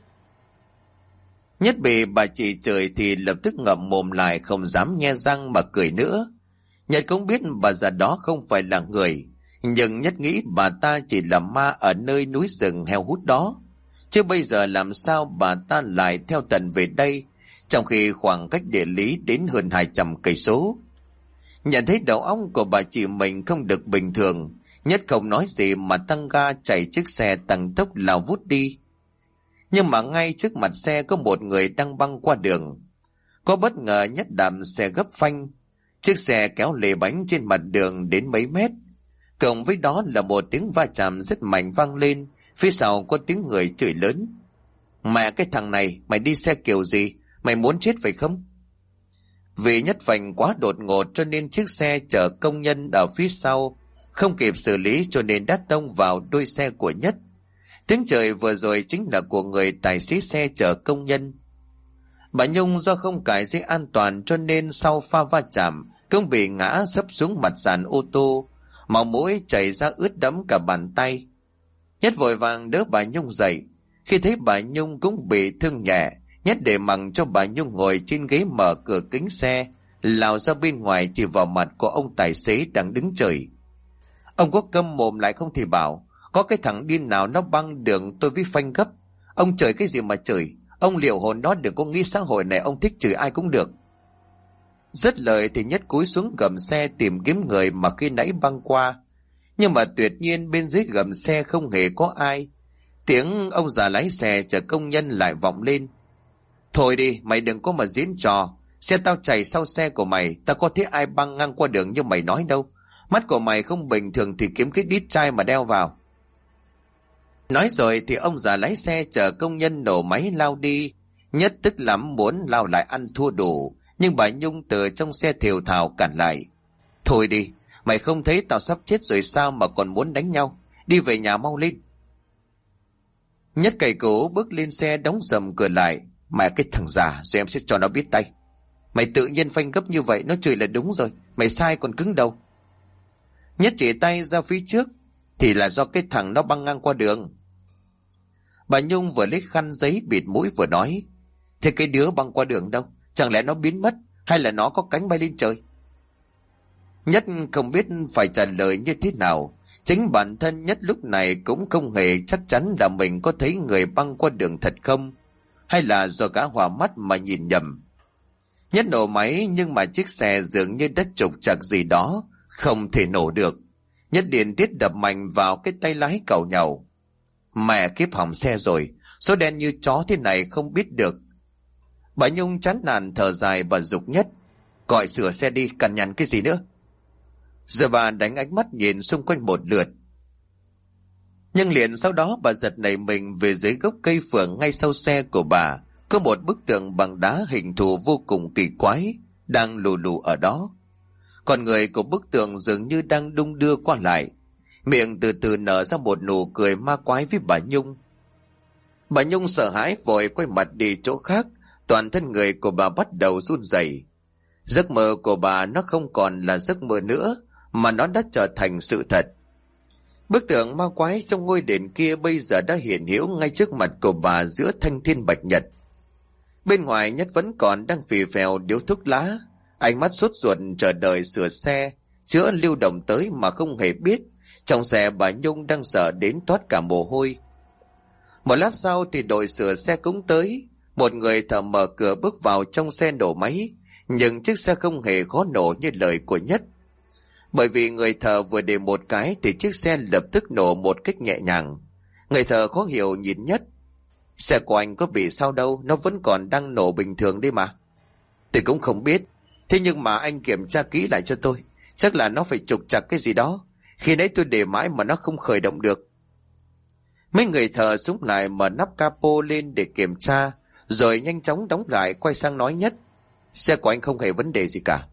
Nhất bị bà chị chửi thì lập tức ngậm mồm lại, không dám nhe răng mà cười nữa. Nhất cũng biết bà già đó không phải là người, nhưng Nhất nghĩ bà ta chỉ là ma ở nơi núi rừng heo hút đó. Chứ bây giờ làm sao bà ta lại theo tận về đây, trong khi khoảng cách địa lý đến hơn 200 cây số. Nhận thấy đầu óc của bà chị mình không được bình thường, Nhất không nói gì mà tăng ga chạy chiếc xe tăng tốc lao vút đi. Nhưng mà ngay trước mặt xe có một người đang băng qua đường. Có bất ngờ Nhất đạp xe gấp phanh. Chiếc xe kéo lê bánh trên mặt đường đến mấy mét. Cộng với đó là một tiếng va chạm rất mạnh vang lên. Phía sau có tiếng người chửi lớn: Mẹ cái thằng này, mày đi xe kiểu gì? Mày muốn chết phải không? Vì Nhất phanh quá đột ngột cho nên chiếc xe chở công nhân ở phía sau không kịp xử lý, cho nên đã tông vào đuôi xe của Nhất. Tiếng trời vừa rồi chính là của người tài xế xe chở công nhân. Bà Nhung do không cài dây an toàn cho nên sau pha va chạm cũng bị ngã sấp xuống mặt sàn ô tô, máu mũi chảy ra ướt đẫm cả bàn tay. Nhất vội vàng đỡ bà Nhung dậy. Khi thấy bà Nhung cũng bị thương nhẹ, Nhất để mặc cho bà Nhung ngồi trên ghế, mở cửa kính xe lao ra bên ngoài chỉ vào mặt của ông tài xế đang đứng chửi: Ông có câm mồm lại không thì bảo, có cái thằng điên nào nó băng đường tôi với phanh gấp. Ông chửi cái gì mà chửi? Ông liệu hồn đó, đừng có nghĩ xã hội này ông thích chửi ai cũng được. Dứt lời thì Nhất cúi xuống gầm xe tìm kiếm người mà khi nãy băng qua. Nhưng mà tuyệt nhiên bên dưới gầm xe không hề có ai. Tiếng ông già lái xe chở công nhân lại vọng lên: Thôi đi, mày đừng có mà diễn trò. Xe tao chạy sau xe của mày, tao có thấy ai băng ngang qua đường như mày nói đâu. Mắt của mày không bình thường thì kiếm cái đít chai mà đeo vào. Nói rồi thì ông già lái xe chở công nhân nổ máy lao đi. Nhất tức lắm muốn lao lại ăn thua đủ, nhưng bà Nhung từ trong xe thều thào cản lại: Thôi đi, mày không thấy tao sắp chết rồi sao mà còn muốn đánh nhau? Đi về nhà mau lên. Nhất cày cổ bước lên xe đóng sầm cửa lại: Mẹ cái thằng già, rồi em sẽ cho nó biết tay. Mày tự nhiên phanh gấp như vậy, nó chửi là đúng rồi, mày sai còn cứng đầu. Nhất chỉ tay ra phía trước: Thì là do cái thằng nó băng ngang qua đường. Bà Nhung vừa lấy khăn giấy bịt mũi vừa nói: Thế cái đứa băng qua đường đâu? Chẳng lẽ nó biến mất, hay là nó có cánh bay lên trời? Nhất không biết phải trả lời như thế nào. Chính bản thân Nhất lúc này cũng không hề chắc chắn là mình có thấy người băng qua đường thật không, hay là do gã hòa mắt mà nhìn nhầm. Nhất nổ máy, nhưng mà chiếc xe dường như đất trục trặc gì đó, không thể nổ được. Nhất điện tiết đập mạnh vào cái tay lái càu nhàu. Mẹ kiếp, hỏng xe rồi, số đen như chó thế này không biết được. Bà Nhung chán nản thở dài và giục Nhất: Gọi sửa xe đi, cằn nhằn cái gì nữa. Giờ bà đánh ánh mắt nhìn xung quanh một lượt. Nhưng liền sau đó bà giật nảy mình về dưới gốc cây phượng ngay sau xe của bà. Có một bức tượng bằng đá hình thù vô cùng kỳ quái đang lù lù ở đó. Con người của bức tượng dường như đang đung đưa qua lại, miệng từ từ nở ra một nụ cười ma quái với bà Nhung. Bà Nhung sợ hãi vội quay mặt đi chỗ khác, toàn thân người của bà bắt đầu run rẩy. Giấc mơ của bà nó không còn là giấc mơ nữa, mà nó đã trở thành sự thật. Bức tượng ma quái trong ngôi đền kia bây giờ đã hiện hữu ngay trước mặt của bà giữa thanh thiên bạch nhật. Bên ngoài Nhất vẫn còn đang phì phèo điếu thuốc lá, ánh mắt sốt ruột chờ đợi sửa xe, chữa lưu động tới mà không hề biết trong xe bà Nhung đang sợ đến toát cả mồ hôi. Một lát sau thì đội sửa xe cũng tới, một người thợ mở cửa bước vào trong xe nổ máy, nhưng chiếc xe không hề khó nổ như lời của Nhất. Bởi vì người thợ vừa để một cái thì chiếc xe lập tức nổ một cách nhẹ nhàng. Người thợ khó hiểu nhìn Nhất. Xe của anh có bị sao đâu, nó vẫn còn đang nổ bình thường đi mà. Tôi cũng không biết, thế nhưng mà anh kiểm tra kỹ lại cho tôi, chắc là nó phải trục trặc cái gì đó. Khi nãy tôi để mãi mà nó không khởi động được. Mấy người thợ súng lại mở nắp capo lên để kiểm tra, rồi nhanh chóng đóng lại, quay sang nói Nhất. Xe của anh không hề vấn đề gì cả.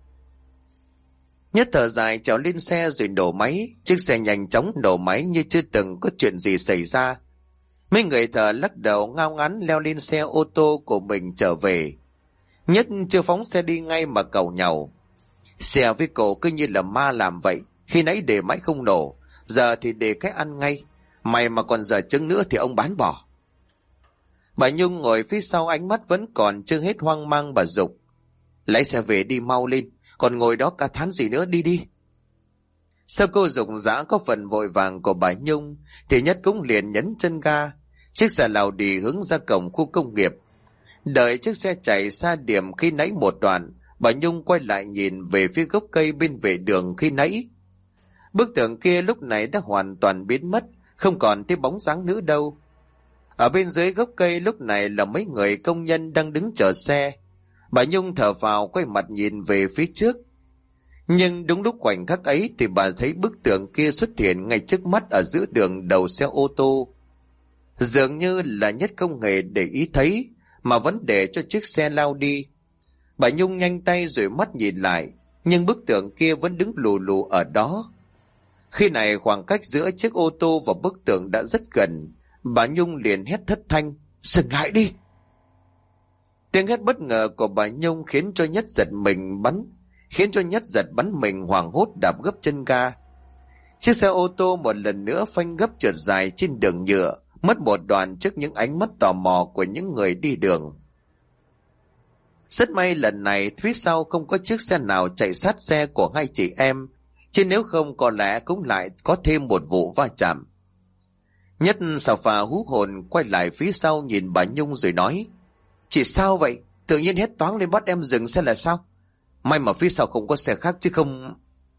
Nhất thở dài trèo lên xe rồi nổ máy. Chiếc xe nhanh chóng nổ máy như chưa từng có chuyện gì xảy ra. Mấy người thợ lắc đầu ngao ngán leo lên xe ô tô của mình trở về. Nhất chưa phóng xe đi ngay mà càu nhàu. Xe với cổ cứ như là ma làm vậy. Khi nãy để mãi không nổ, giờ thì để cái ăn ngay. Mày mà còn giờ trứng nữa thì ông bán bỏ. Bà Nhung ngồi phía sau ánh mắt vẫn còn chưa hết hoang mang, bà giục. Lái xe về đi mau lên, còn ngồi đó cả thán gì nữa, đi đi. Sau cô giục giã có phần vội vàng của bà Nhung thì Nhất cũng liền nhấn chân ga. Chiếc xe lao đi hướng ra cổng khu công nghiệp. Đợi chiếc xe chạy xa điểm khi nãy một đoạn, bà Nhung quay lại nhìn về phía gốc cây bên vệ đường khi nãy. Bức tượng kia lúc này đã hoàn toàn biến mất, không còn thấy bóng dáng nữa đâu. Ở bên dưới gốc cây lúc này là mấy người công nhân đang đứng chờ xe. Bà Nhung thở vào quay mặt nhìn về phía trước. Nhưng đúng lúc khoảnh khắc ấy thì bà thấy bức tượng kia xuất hiện ngay trước mắt ở giữa đường đầu xe ô tô. Dường như là Nhất không hề để ý thấy mà vẫn để cho chiếc xe lao đi. Bà Nhung nhanh tay rồi mắt nhìn lại, nhưng bức tượng kia vẫn đứng lù lù ở đó. Khi này khoảng cách giữa chiếc ô tô và bức tượng đã rất gần. Bà Nhung liền hét thất thanh, dừng lại đi. Tiếng hét bất ngờ của bà Nhung khiến cho Nhất giật bắn mình hoảng hốt đạp gấp chân ga. Chiếc xe ô tô một lần nữa phanh gấp trượt dài trên đường nhựa, mất một đoạn trước những ánh mắt tò mò của những người đi đường. Rất may lần này phía sau không có chiếc xe nào chạy sát xe của hai chị em, chứ nếu không có lẽ cũng lại có thêm một vụ va chạm. Nhất xà phà hú hồn quay lại phía sau nhìn bà Nhung rồi nói, chị sao vậy? Tự nhiên hét toáng lên bắt em dừng xe là sao? May mà phía sau không có xe khác chứ không...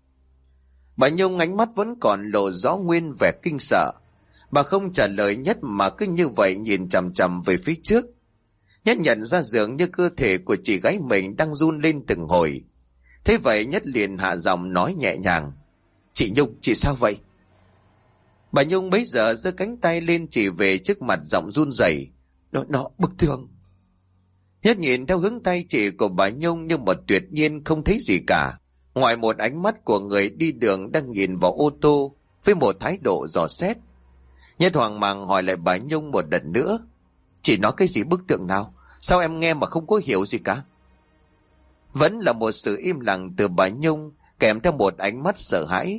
Bà Nhung ánh mắt vẫn còn lộ rõ nguyên vẻ kinh sợ. Bà không trả lời Nhất mà cứ như vậy nhìn chằm chằm về phía trước. Nhất nhận ra dường như cơ thể của chị gái mình đang run lên từng hồi. Thế vậy Nhất liền hạ giọng nói nhẹ nhàng, chị Nhung, chị sao vậy? Bà Nhung bấy giờ giơ cánh tay lên chỉ về trước mặt giọng run rẩy, nó bức tường. Nhất nhìn theo hướng tay chỉ của bà Nhung nhưng mà tuyệt nhiên không thấy gì cả, ngoài một ánh mắt của người đi đường đang nhìn vào ô tô với một thái độ dò xét. Nhất hoang mang hỏi lại bà Nhung một lần nữa, chị nói cái gì bức tượng nào? Sao em nghe mà không có hiểu gì cả? Vẫn là một sự im lặng từ bà Nhung kèm theo một ánh mắt sợ hãi.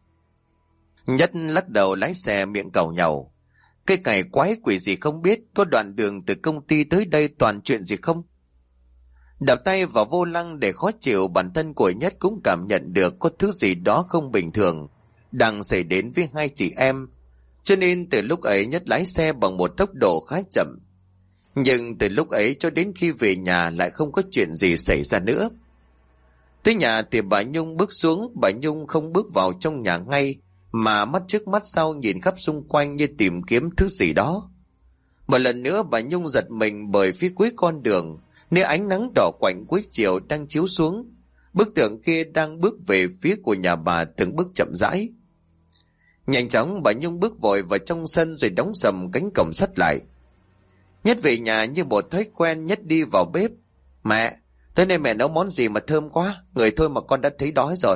Nhất lắc đầu lái xe miệng càu nhàu, cái cày quái quỷ gì không biết, có đoạn đường từ công ty tới đây toàn chuyện gì không? Đập tay vào vô lăng để khó chịu, bản thân của Nhất cũng cảm nhận được có thứ gì đó không bình thường đang xảy đến với hai chị em, cho nên từ lúc ấy Nhất lái xe bằng một tốc độ khá chậm. Nhưng từ lúc ấy cho đến khi về nhà lại không có chuyện gì xảy ra nữa. Tới nhà thì bà Nhung bước xuống, bà Nhung không bước vào trong nhà ngay mà mắt trước mắt sau nhìn khắp xung quanh như tìm kiếm thứ gì đó. Một lần nữa bà Nhung giật mình bởi phía cuối con đường, nơi ánh nắng đỏ quạnh cuối chiều đang chiếu xuống, bức tượng kia đang bước về phía của nhà bà từng bước chậm rãi. Nhanh chóng bà Nhung bước vội vào trong sân rồi đóng sầm cánh cổng sắt lại. Nhất về nhà như một thói quen, Nhất đi vào bếp. Mẹ, tối nay mẹ nấu món gì mà thơm quá, người thôi mà con đã thấy đói rồi.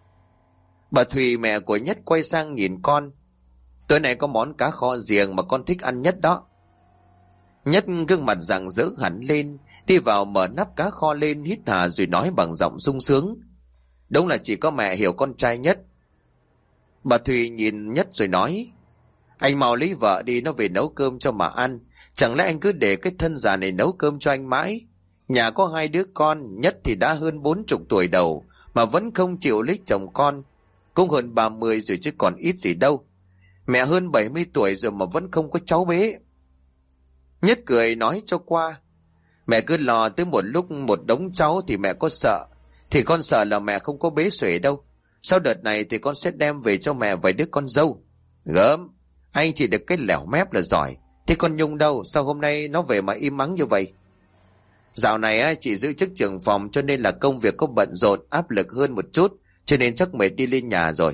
Bà Thùy mẹ của Nhất quay sang nhìn con. Tối nay có món cá kho riềng mà con thích ăn nhất đó. Nhất gương mặt rạng rỡ hẳn lên, đi vào mở nắp cá kho lên hít hà rồi nói bằng giọng sung sướng. Đúng là chỉ có mẹ hiểu con trai Nhất. Bà Thùy nhìn Nhất rồi nói: Anh mau lấy vợ đi, nó về nấu cơm cho mà ăn. Chẳng lẽ anh cứ để cái thân già này nấu cơm cho anh mãi? Nhà có 2 đứa con, Nhất thì đã hơn 40 tuổi đầu mà vẫn không chịu lấy chồng con. Cũng hơn 30 rồi chứ còn ít gì đâu. Mẹ hơn 70 tuổi rồi mà vẫn không có cháu bế. Nhất cười nói cho qua: Mẹ cứ lo tới một lúc một đống cháu thì mẹ có sợ. Thì con sợ là mẹ không có bế xuể đâu. Sau đợt này thì con sẽ đem về cho mẹ vài đứa con dâu. Gớm, anh chỉ được cái lẻo mép là giỏi. Thế con Nhung đâu? Sao hôm nay nó về mà im mắng như vậy? Dạo này chị giữ chức trưởng phòng cho nên là công việc có bận rộn, áp lực hơn một chút, cho nên chắc mệt đi lên nhà rồi.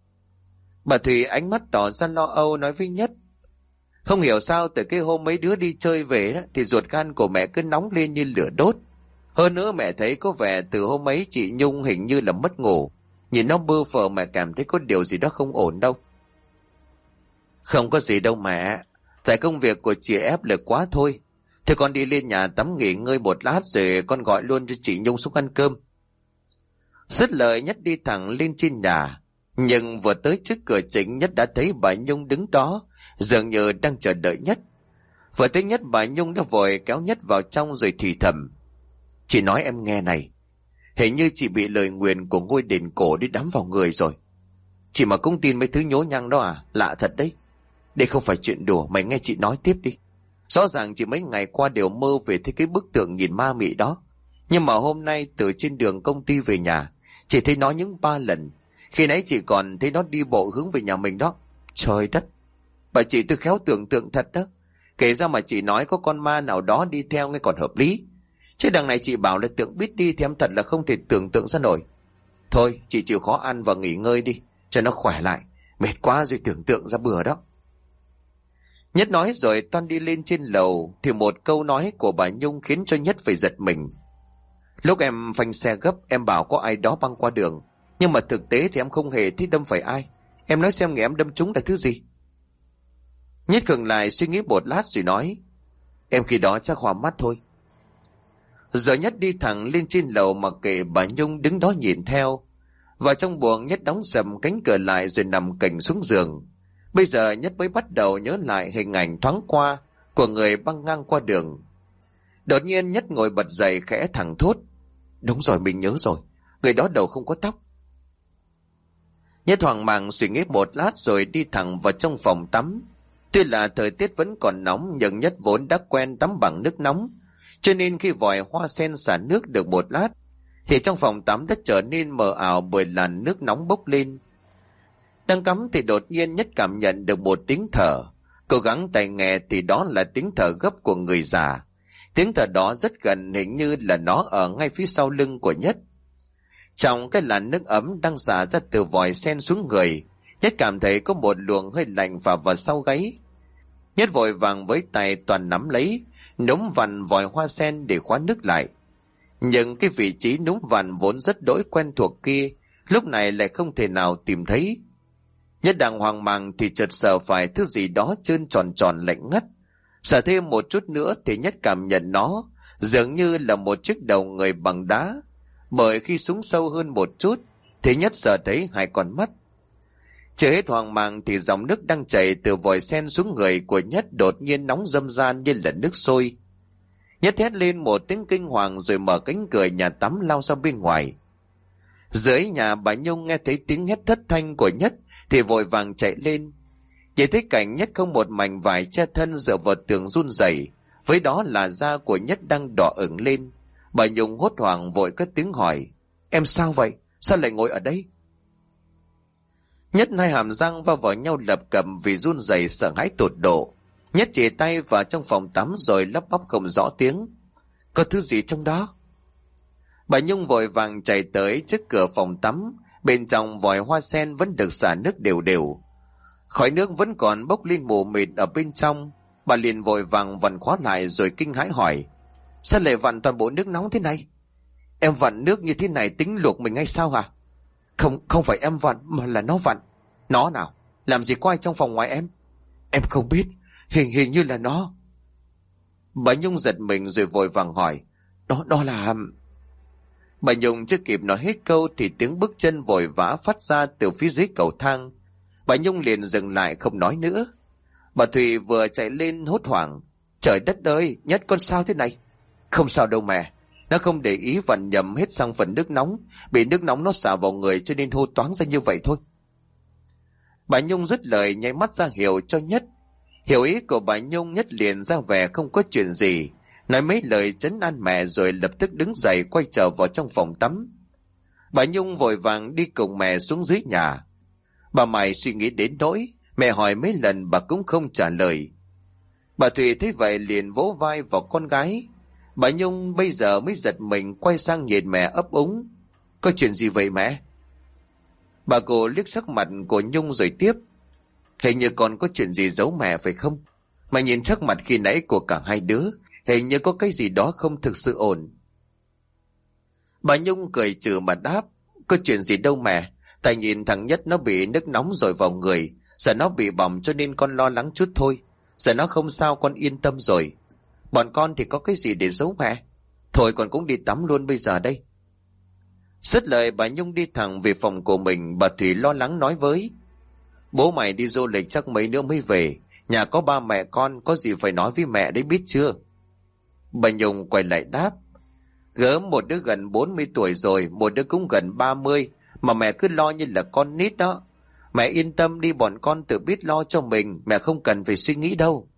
Bà Thùy ánh mắt tỏ ra lo âu nói với Nhất: Không hiểu sao từ cái hôm mấy đứa đi chơi về đó, thì ruột gan của mẹ cứ nóng lên như lửa đốt. Hơn nữa mẹ thấy có vẻ từ hôm ấy chị Nhung hình như là mất ngủ. Nhìn nó bơ phờ mẹ cảm thấy có điều gì đó không ổn đâu. Không có gì đâu mẹ, tại công việc của chị ép lực quá thôi. Thế con đi lên nhà tắm nghỉ ngơi một lát rồi con gọi luôn cho chị Nhung xuống ăn cơm. Dứt lời Nhất đi thẳng lên trên nhà. Nhưng vừa tới trước cửa chính, Nhất đã thấy bà Nhung đứng đó, dường như đang chờ đợi Nhất. Vừa thấy Nhất, bà Nhung đã vội kéo Nhất vào trong rồi thì thầm: Chị nói em nghe này, hình như chị bị lời nguyền của ngôi đền cổ đi đắm vào người rồi. Chị mà cũng tin mấy thứ nhố nhăng đó à? Lạ thật đấy. Đây không phải chuyện đùa, mày nghe chị nói tiếp đi. Rõ ràng chị mấy ngày qua đều mơ về thấy cái bức tượng nhìn ma mị đó. Nhưng mà hôm nay từ trên đường công ty về nhà, chị thấy nó những 3 lần. Khi nãy chị còn thấy nó đi bộ hướng về nhà mình đó. Trời đất, bà chị tôi khéo tưởng tượng thật đó. Kể ra mà chị nói có con ma nào đó đi theo nghe còn hợp lý. Chứ đằng này chị bảo là tượng biết đi thì em thật là không thể tưởng tượng ra nổi. Thôi chị chịu khó ăn và nghỉ ngơi đi, cho nó khỏe lại. Mệt quá rồi tưởng tượng ra bừa đó. Nhất nói rồi toan đi lên trên lầu thì một câu nói của bà Nhung khiến cho Nhất phải giật mình. Lúc em phanh xe gấp em bảo có ai đó băng qua đường, nhưng mà thực tế thì em không hề thấy đâm phải ai. Em nói xem người em đâm trúng là thứ gì? Nhất khựng lại suy nghĩ một lát rồi nói: Em khi đó chắc hoa mắt thôi. Rồi Nhất đi thẳng lên trên lầu mặc kệ bà Nhung đứng đó nhìn theo. Vào trong buồng, Nhất đóng sầm cánh cửa lại rồi nằm cành xuống giường. Bây giờ Nhất mới bắt đầu nhớ lại hình ảnh thoáng qua của người băng ngang qua đường. Đột nhiên Nhất ngồi bật dậy khẽ thẳng thốt: Đúng rồi, mình nhớ rồi, người đó đầu không có tóc. Nhất hoang mang suy nghĩ một lát rồi đi thẳng vào trong phòng tắm. Tuy là thời tiết vẫn còn nóng nhưng Nhất vốn đã quen tắm bằng nước nóng, cho nên khi vòi hoa sen xả nước được một lát thì trong phòng tắm đã trở nên mờ ảo bởi làn nước nóng bốc lên. Đang cắm thì đột nhiên Nhất cảm nhận được một tiếng thở. Cố gắng tai nghe thì đó là tiếng thở gấp của người già. Tiếng thở đó rất gần, hình như là nó ở ngay phía sau lưng của Nhất. Trong cái làn nước ấm đang xả ra từ vòi sen xuống người, Nhất cảm thấy có một luồng hơi lạnh phả vào sau gáy. Nhất vội vàng với tay toàn nắm lấy, núm vặn vòi hoa sen để khóa nước lại. Nhưng cái vị trí núm vặn vốn rất đỗi quen thuộc kia, lúc này lại không thể nào tìm thấy. Nhất đang hoang mang thì chợt sờ phải thứ gì đó trơn tròn tròn lạnh ngắt. Sờ thêm một chút nữa thì Nhất cảm nhận nó dường như là một chiếc đầu người bằng đá. Bởi khi xuống sâu hơn một chút thì Nhất sờ thấy 2 con mắt. Chưa hết hoang mang thì dòng nước đang chảy từ vòi sen xuống người của Nhất đột nhiên nóng râm ran như là nước sôi. Nhất hét lên một tiếng kinh hoàng rồi mở cánh cửa nhà tắm lao ra bên ngoài. Dưới nhà bà Nhung nghe thấy tiếng hét thất thanh của Nhất thì vội vàng chạy lên. Chỉ thấy cảnh Nhất không một mảnh vải che thân dựa vào tường run rẩy, với đó là da của Nhất đang đỏ ửng lên. Bà Nhung hốt hoảng vội cất tiếng hỏi: Em sao vậy? Sao lại ngồi ở đây? Nhất 2 hàm răng va vào nhau lập cập vì run rẩy sợ hãi tột độ. Nhất chỉ tay vào trong phòng tắm rồi lắp bắp không rõ tiếng: Có thứ gì trong đó? Bà Nhung vội vàng chạy tới trước cửa phòng tắm. Bên trong vòi hoa sen vẫn được xả nước đều đều. Khói nước vẫn còn bốc lên mù mịt ở bên trong. Bà liền vội vàng vặn khóa lại rồi kinh hãi hỏi: Sao lại vặn toàn bộ nước nóng thế này? Em vặn nước như thế này tính luộc mình hay sao hả? Không phải em vặn mà là nó vặn. Nó nào? Làm gì có ai trong phòng ngoài em? Em không biết, hình như là nó. Bà Nhung giật mình rồi vội vàng hỏi: Đó là... Bà Nhung chưa kịp nói hết câu thì tiếng bước chân vội vã phát ra từ phía dưới cầu thang. Bà Nhung liền dừng lại không nói nữa. Bà Thùy vừa chạy lên hốt hoảng. Trời đất ơi, Nhất con sao thế này? Không sao đâu mẹ. Nó không để ý vặn nhầm hết sang phần nước nóng. Bị nước nóng nó xả vào người cho nên hô toáng ra như vậy thôi. Bà Nhung dứt lời nháy mắt ra hiệu cho Nhất. Hiểu ý của bà Nhung, Nhất liền ra vẻ không có chuyện gì, nói mấy lời trấn an mẹ rồi lập tức đứng dậy quay trở vào trong phòng tắm. Bà Nhung vội vàng đi cùng mẹ xuống dưới nhà. Bà Mày suy nghĩ đến nỗi mẹ hỏi mấy lần bà cũng không trả lời. Bà Thùy thấy vậy liền vỗ vai vào con gái. Bà Nhung bây giờ mới giật mình quay sang nhìn mẹ ấp úng. Có chuyện gì vậy mẹ? Bà cô liếc sắc mặt của Nhung rồi tiếp. Hình như con có chuyện gì giấu mẹ phải không? Mà nhìn sắc mặt khi nãy của cả hai đứa, hình như có cái gì đó không thực sự ổn. Bà Nhung cười trừ mà đáp. Có chuyện gì đâu mẹ. Tại nhìn thằng Nhất nó bị nước nóng rồi vào người. Sợ nó bị bỏng cho nên con lo lắng chút thôi. Sợ nó không sao con yên tâm rồi. Bọn con thì có cái gì để giấu mẹ. Thôi con cũng đi tắm luôn bây giờ đây. Dứt lời bà Nhung đi thẳng về phòng của mình. Bà Thủy lo lắng nói với. Bố mày đi du lịch chắc mấy nữa mới về. Nhà có ba mẹ con, có gì phải nói với mẹ đấy biết chưa? Bà Nhung quay lại đáp. Gớm, một đứa gần 40 tuổi rồi, một đứa cũng gần 30, mà mẹ cứ lo như là con nít đó. Mẹ yên tâm đi, bọn con tự biết lo cho mình, mẹ không cần phải suy nghĩ đâu.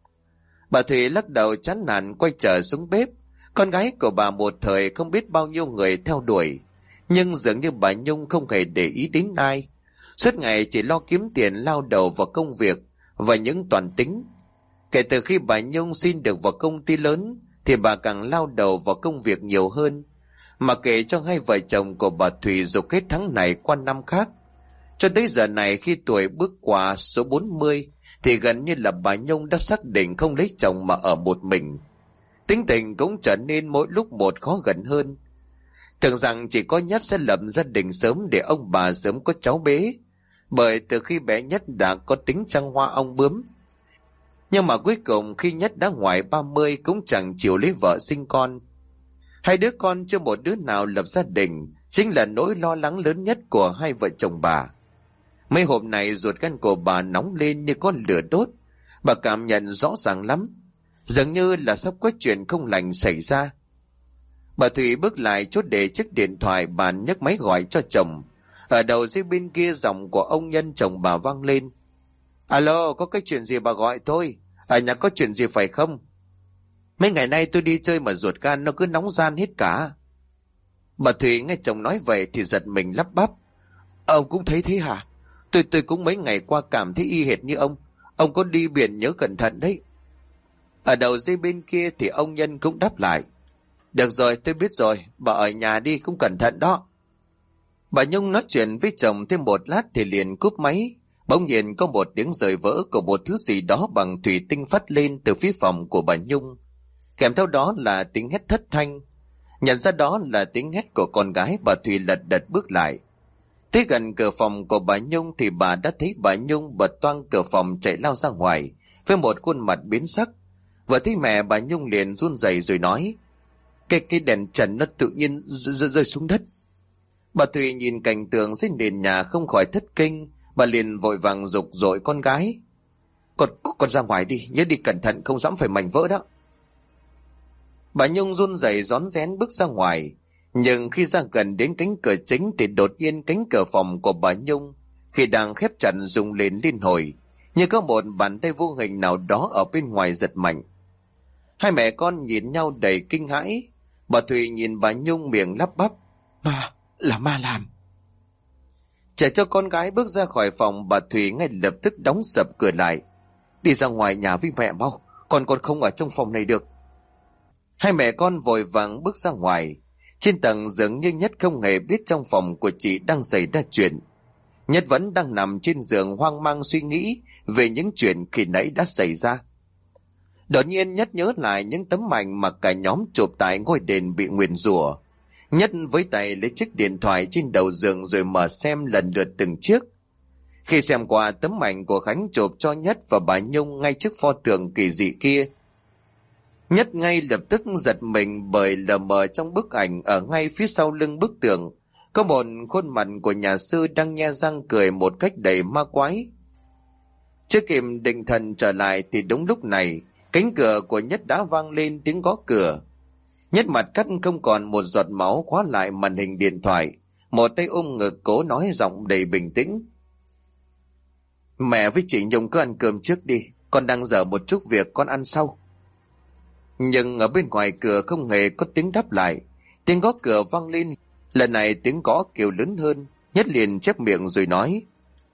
Bà Thủy lắc đầu chán nản quay trở xuống bếp. Con gái của bà một thời không biết bao nhiêu người theo đuổi, nhưng dường như bà Nhung không hề để ý đến ai. Suốt ngày chỉ lo kiếm tiền lao đầu vào công việc và những toan tính. Kể từ khi bà Nhung xin được vào công ty lớn thì bà càng lao đầu vào công việc nhiều hơn. Mà kể cho hai vợ chồng của bà Thủy dù kết tháng này qua năm khác. Cho tới giờ này khi tuổi bước qua số 40 thì gần như là bà Nhung đã xác định không lấy chồng mà ở một mình. Tính tình cũng trở nên mỗi lúc một khó gần hơn. Tưởng rằng chỉ có Nhất sẽ lập gia đình sớm để ông bà sớm có cháu bé. Bởi từ khi bé Nhất đã có tính trăng hoa ong bướm. Nhưng mà cuối cùng khi Nhất đã ngoài 30 cũng chẳng chịu lấy vợ sinh con. Hai đứa con chưa một đứa nào lập gia đình chính là nỗi lo lắng lớn nhất của hai vợ chồng bà. Mấy hôm này ruột gan của bà nóng lên như con lửa đốt. Bà cảm nhận rõ ràng lắm. Dường như là sắp có chuyện không lành xảy ra. Bà Thủy bước lại chốt để chiếc điện thoại, bà nhấc máy gọi cho chồng. Ở đầu dây bên kia giọng của ông Nhân chồng bà vang lên. Alo, có cái chuyện gì bà gọi tôi? Ở nhà có chuyện gì phải không? Mấy ngày nay tôi đi chơi mà ruột gan nó cứ nóng ran hết cả. Bà Thủy nghe chồng nói vậy thì giật mình lắp bắp. Ông cũng thấy thế hả? Tôi cũng mấy ngày qua cảm thấy y hệt như ông. Ông có đi biển nhớ cẩn thận đấy. Ở đầu dây bên kia thì ông Nhân cũng đáp lại. Được rồi, tôi biết rồi, bà ở nhà đi cũng cẩn thận đó. Bà Nhung nói chuyện với chồng thêm một lát thì liền cúp máy. Bỗng nhiên có một tiếng rời vỡ của một thứ gì đó bằng thủy tinh phát lên từ phía phòng của bà Nhung. Kèm theo đó là tiếng hét thất thanh. Nhận ra đó là tiếng hét của con gái, bà Thùy lật đật bước lại. Tới gần cửa phòng của bà Nhung thì bà đã thấy bà Nhung bật toang cửa phòng chạy lao ra ngoài với một khuôn mặt biến sắc. Vừa thấy mẹ bà Nhung liền run rẩy rồi nói. Cái đèn trần nó tự nhiên rơi xuống đất. Bà Thùy nhìn cảnh tượng dưới nền nhà không khỏi thất kinh. Bà liền vội vàng giục dội con gái. Con ra ngoài đi, nhớ đi cẩn thận không dám phải mảnh vỡ đó. Bà Nhung run rẩy rón rén bước ra ngoài. Nhưng khi ra gần đến cánh cửa chính thì đột nhiên cánh cửa phòng của bà Nhung khi đang khép chặt rung lên liên hồi, như có một bàn tay vô hình nào đó ở bên ngoài giật mạnh. Hai mẹ con nhìn nhau đầy kinh hãi. Bà Thùy nhìn bà Nhung miệng lắp bắp. Là ma làm. Chờ cho con gái bước ra khỏi phòng, bà Thùy ngay lập tức đóng sập cửa lại. Đi ra ngoài nhà với mẹ mau, con không ở trong phòng này được. Hai mẹ con vội vàng bước ra ngoài. Trên tầng dường như Nhất không hề biết trong phòng của chị đang xảy ra chuyện. Nhất vẫn đang nằm trên giường hoang mang suy nghĩ về những chuyện khi nãy đã xảy ra. Đột nhiên Nhất nhớ lại những tấm ảnh mà cả nhóm chụp tại ngôi đền bị nguyền rủa. Nhất với tay lấy chiếc điện thoại trên đầu giường rồi mở xem lần lượt từng chiếc. Khi xem qua tấm ảnh của Khánh chụp cho Nhất và bà Nhung ngay trước pho tượng kỳ dị kia, Nhất ngay lập tức giật mình bởi lờ mờ trong bức ảnh ở ngay phía sau lưng bức tượng Có một khuôn mặt của nhà sư đang nhe răng cười một cách đầy ma quái. Chưa kịp định thần trở lại thì đúng lúc này, cánh cửa của Nhất đã vang lên tiếng gõ cửa. Nhất mặt cắt không còn một giọt máu, khóa lại màn hình điện thoại, một tay ôm ngực cố nói giọng đầy bình tĩnh: "Mẹ với chị Nhung cứ ăn cơm trước đi, con đang dở một chút việc, con ăn sau." Nhưng ở bên ngoài cửa không hề có tiếng đáp lại. Tiếng gõ cửa vang lên, lần này tiếng gõ kêu lớn hơn. Nhất liền chép miệng rồi nói: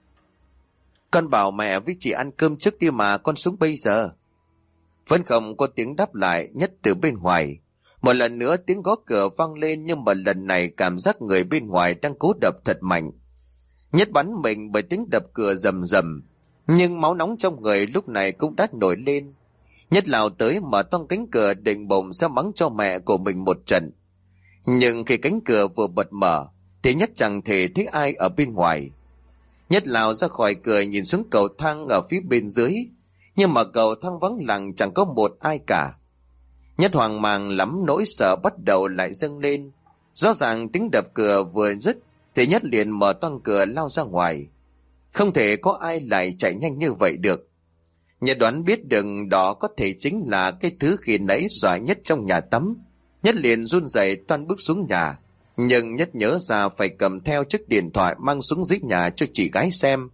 "Con bảo mẹ với chị ăn cơm trước đi mà, con xuống bây giờ." Vẫn không có tiếng đáp lại. Nhất từ bên ngoài một lần nữa tiếng gõ cửa vang lên, nhưng mà lần này cảm giác người bên ngoài đang cố đập thật mạnh. Nhất bắn mình bởi tiếng đập cửa rầm rầm, nhưng máu nóng trong người lúc này cũng đã nổi lên. Nhất lao tới mở toang cánh cửa định bụng sẽ mắng cho mẹ của mình một trận. Nhưng khi cánh cửa vừa bật mở thì Nhất chẳng thể thấy ai ở bên ngoài. Nhất lao ra khỏi cửa nhìn xuống cầu thang ở phía bên dưới, nhưng mà cầu thang vắng lặng, chẳng có một ai cả. Nhất hoang mang lắm, nỗi sợ bắt đầu lại dâng lên. Rõ ràng tiếng đập cửa vừa dứt thì Nhất liền mở toang cửa lao ra ngoài. Không thể có ai lại chạy nhanh như vậy được. Nhất đoán biết được đó có thể chính là cái thứ khi nãy dọa Nhất trong nhà tắm. Nhất liền run rẩy toan bước xuống nhà, nhưng Nhất nhớ ra phải cầm theo chiếc điện thoại mang xuống dưới nhà cho chị gái xem.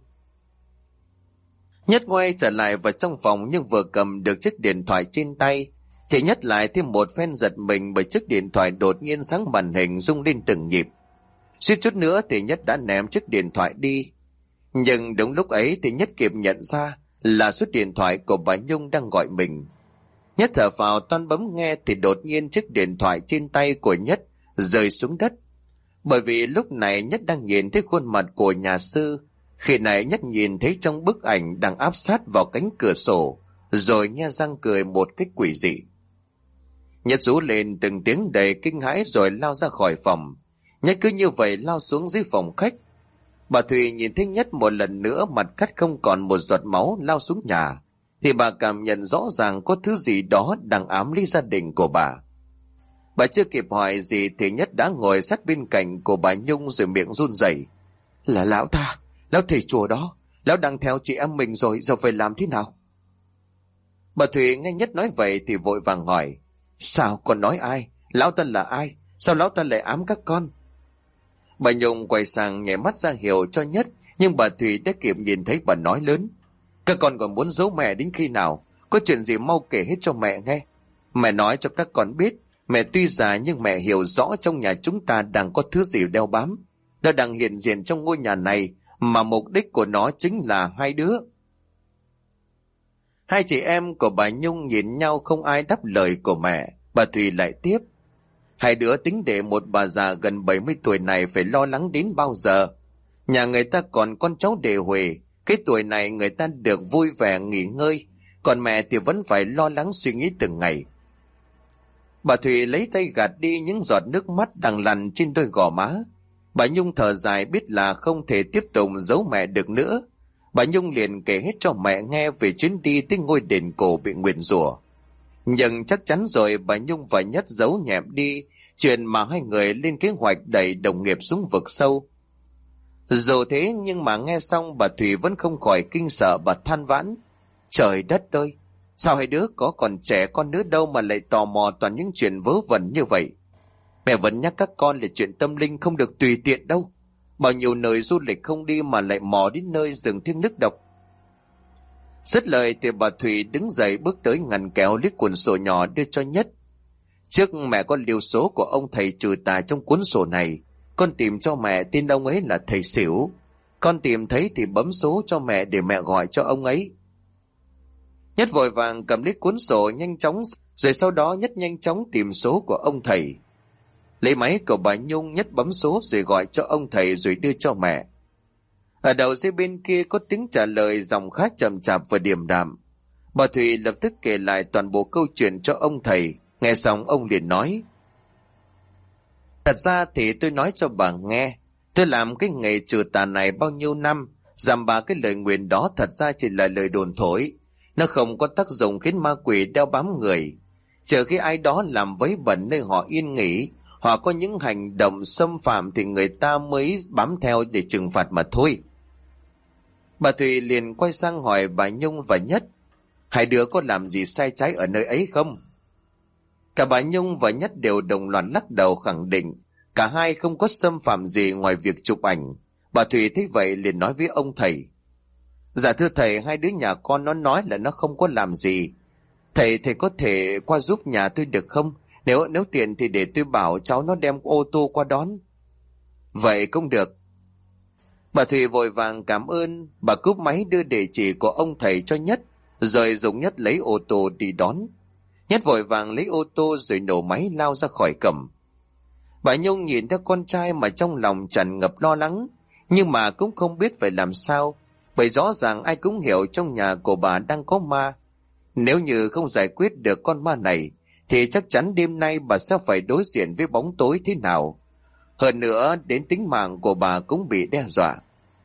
Nhất quay trở lại vào trong phòng, nhưng vừa cầm được chiếc điện thoại trên tay thì Nhất lại thêm một phen giật mình bởi chiếc điện thoại đột nhiên sáng màn hình rung lên từng nhịp. Suýt chút nữa thì Nhất đã ném chiếc điện thoại đi. Nhưng đúng lúc ấy thì Nhất kịp nhận ra là số điện thoại của bà Nhung đang gọi mình. Nhất thở phào toan bấm nghe thì đột nhiên chiếc điện thoại trên tay của Nhất rơi xuống đất. Bởi vì lúc này Nhất đang nhìn thấy khuôn mặt của nhà sư. Khi này Nhất nhìn thấy trong bức ảnh đang áp sát vào cánh cửa sổ, rồi nhe răng cười một cách quỷ dị. Nhất rú lên từng tiếng đầy kinh hãi rồi lao ra khỏi phòng. Nhất cứ như vậy lao xuống dưới phòng khách. Bà Thùy nhìn thấy Nhất một lần nữa mặt cắt không còn một giọt máu lao xuống nhà, thì bà cảm nhận rõ ràng có thứ gì đó đang ám lấy gia đình của bà. Bà chưa kịp hỏi gì thì Nhất đã ngồi sát bên cạnh của bà Nhung rồi miệng run rẩy: "Là lão ta, lão thầy chùa đó, lão đang theo chị em mình rồi, giờ phải làm thế nào?" Bà Thùy nghe Nhất nói vậy thì vội vàng hỏi: "Sao con nói ai? Lão ta là ai? Sao lão ta lại ám các con?" Bà Nhung quay sang nhảy mắt ra hiệu cho Nhất, nhưng bà Thùy đã kịp nhìn thấy bà nói lớn: "Các con còn muốn giấu mẹ đến khi nào? Có chuyện gì mau kể hết cho mẹ nghe. Mẹ nói cho các con biết, mẹ tuy già nhưng mẹ hiểu rõ trong nhà chúng ta đang có thứ gì đeo bám. Nó đang hiện diện trong ngôi nhà này, mà mục đích của nó chính là hai đứa." Hai chị em của bà Nhung nhìn nhau không ai đáp lời của mẹ. Bà Thùy lại tiếp: "Hai đứa tính để một bà già gần 70 tuổi này phải lo lắng đến bao giờ? Nhà người ta còn con cháu đề huề, cái tuổi này người ta được vui vẻ nghỉ ngơi, còn mẹ thì vẫn phải lo lắng suy nghĩ từng ngày." Bà Thùy lấy tay gạt đi những giọt nước mắt đang lăn trên đôi gò má. Bà Nhung thở dài biết là không thể tiếp tục giấu mẹ được nữa. Bà Nhung liền kể hết cho mẹ nghe về chuyến đi tới ngôi đền cổ bị nguyền rủa. Nhưng chắc chắn rồi bà Nhung và Nhất giấu nhẹm đi chuyện mà hai người lên kế hoạch đẩy đồng nghiệp xuống vực sâu. Dù thế nhưng mà nghe xong bà Thùy vẫn không khỏi kinh sợ, bà than vãn: "Trời đất ơi, sao hai đứa có còn trẻ con nữa đâu mà lại tò mò toàn những chuyện vớ vẩn như vậy. Mẹ vẫn nhắc các con là chuyện tâm linh không được tùy tiện đâu. Bao nhiêu nơi du lịch không đi mà lại mò đến nơi rừng thiêng nước độc." Dứt lời thì bà Thùy đứng dậy bước tới ngăn kéo liếc cuốn sổ nhỏ đưa cho Nhất. "Trước mẹ có lưu số của ông thầy trừ tà trong cuốn sổ này. Con tìm cho mẹ, tên ông ấy là thầy Xỉu. Con tìm thấy thì bấm số cho mẹ để mẹ gọi cho ông ấy." Nhất vội vàng cầm lấy cuốn sổ nhanh chóng, rồi sau đó Nhất nhanh chóng tìm số của ông thầy. Lấy máy của bà Nhung, Nhất bấm số rồi gọi cho ông thầy rồi đưa cho mẹ. Ở đầu dây bên kia có tiếng trả lời giọng khá chậm chạp và điềm đạm. Bà Thùy lập tức kể lại toàn bộ câu chuyện cho ông thầy. Nghe xong ông liền nói: "Thật ra thì tôi nói cho bà nghe, tôi làm cái nghề trừ tà này bao nhiêu năm, dằm bà cái lời nguyền đó thật ra chỉ là lời đồn thổi. Nó không có tác dụng khiến ma quỷ đeo bám người. Chờ khi ai đó làm vấy bẩn nơi họ yên nghỉ, Họ có những hành động xâm phạm thì người ta mới bám theo để trừng phạt mà thôi. Bà Thùy liền quay sang hỏi bà Nhung và Nhất, hai đứa có làm gì sai trái ở nơi ấy không? Cả bà Nhung và Nhất đều đồng loạt lắc đầu khẳng định cả hai không có xâm phạm gì ngoài việc chụp ảnh. Bà Thùy thấy vậy liền nói với ông thầy, dạ thưa thầy, hai đứa nhà con nó nói là nó không có làm gì. Thầy có thể qua giúp nhà tôi được không? Nếu tiện thì để tôi bảo cháu nó đem ô tô qua đón. Vậy cũng được. Bà Thùy vội vàng cảm ơn, bà cúp máy đưa địa chỉ của ông thầy cho Nhất, rồi dùng Nhất lấy ô tô đi đón. Nhất vội vàng lấy ô tô rồi nổ máy lao ra khỏi cổng. Bà Nhung nhìn theo con trai mà trong lòng tràn ngập lo lắng, nhưng mà cũng không biết phải làm sao, bởi rõ ràng ai cũng hiểu trong nhà của bà đang có ma. Nếu như không giải quyết được con ma này, thì chắc chắn đêm nay bà sẽ phải đối diện với bóng tối thế nào. Hơn nữa, đến tính mạng của bà cũng bị đe dọa.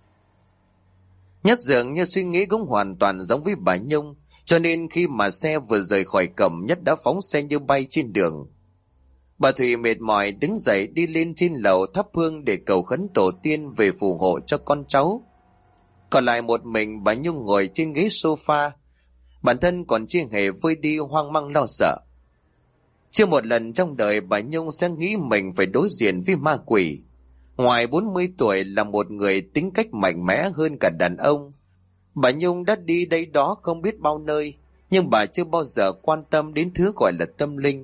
Nhất dường như suy nghĩ cũng hoàn toàn giống với bà Nhung, cho nên khi mà xe vừa rời khỏi cổng, Nhất đã phóng xe như bay trên đường. Bà Thùy mệt mỏi đứng dậy đi lên trên lầu thắp hương để cầu khấn tổ tiên về phù hộ cho con cháu. Còn lại một mình bà Nhung ngồi trên ghế sofa, bản thân còn chưa hề vơi đi hoang mang lo sợ. Chưa một lần trong đời bà Nhung sẽ nghĩ mình phải đối diện với ma quỷ. Ngoài 40 tuổi là một người tính cách mạnh mẽ hơn cả đàn ông, bà Nhung đã đi đây đó không biết bao nơi, nhưng bà chưa bao giờ quan tâm đến thứ gọi là tâm linh.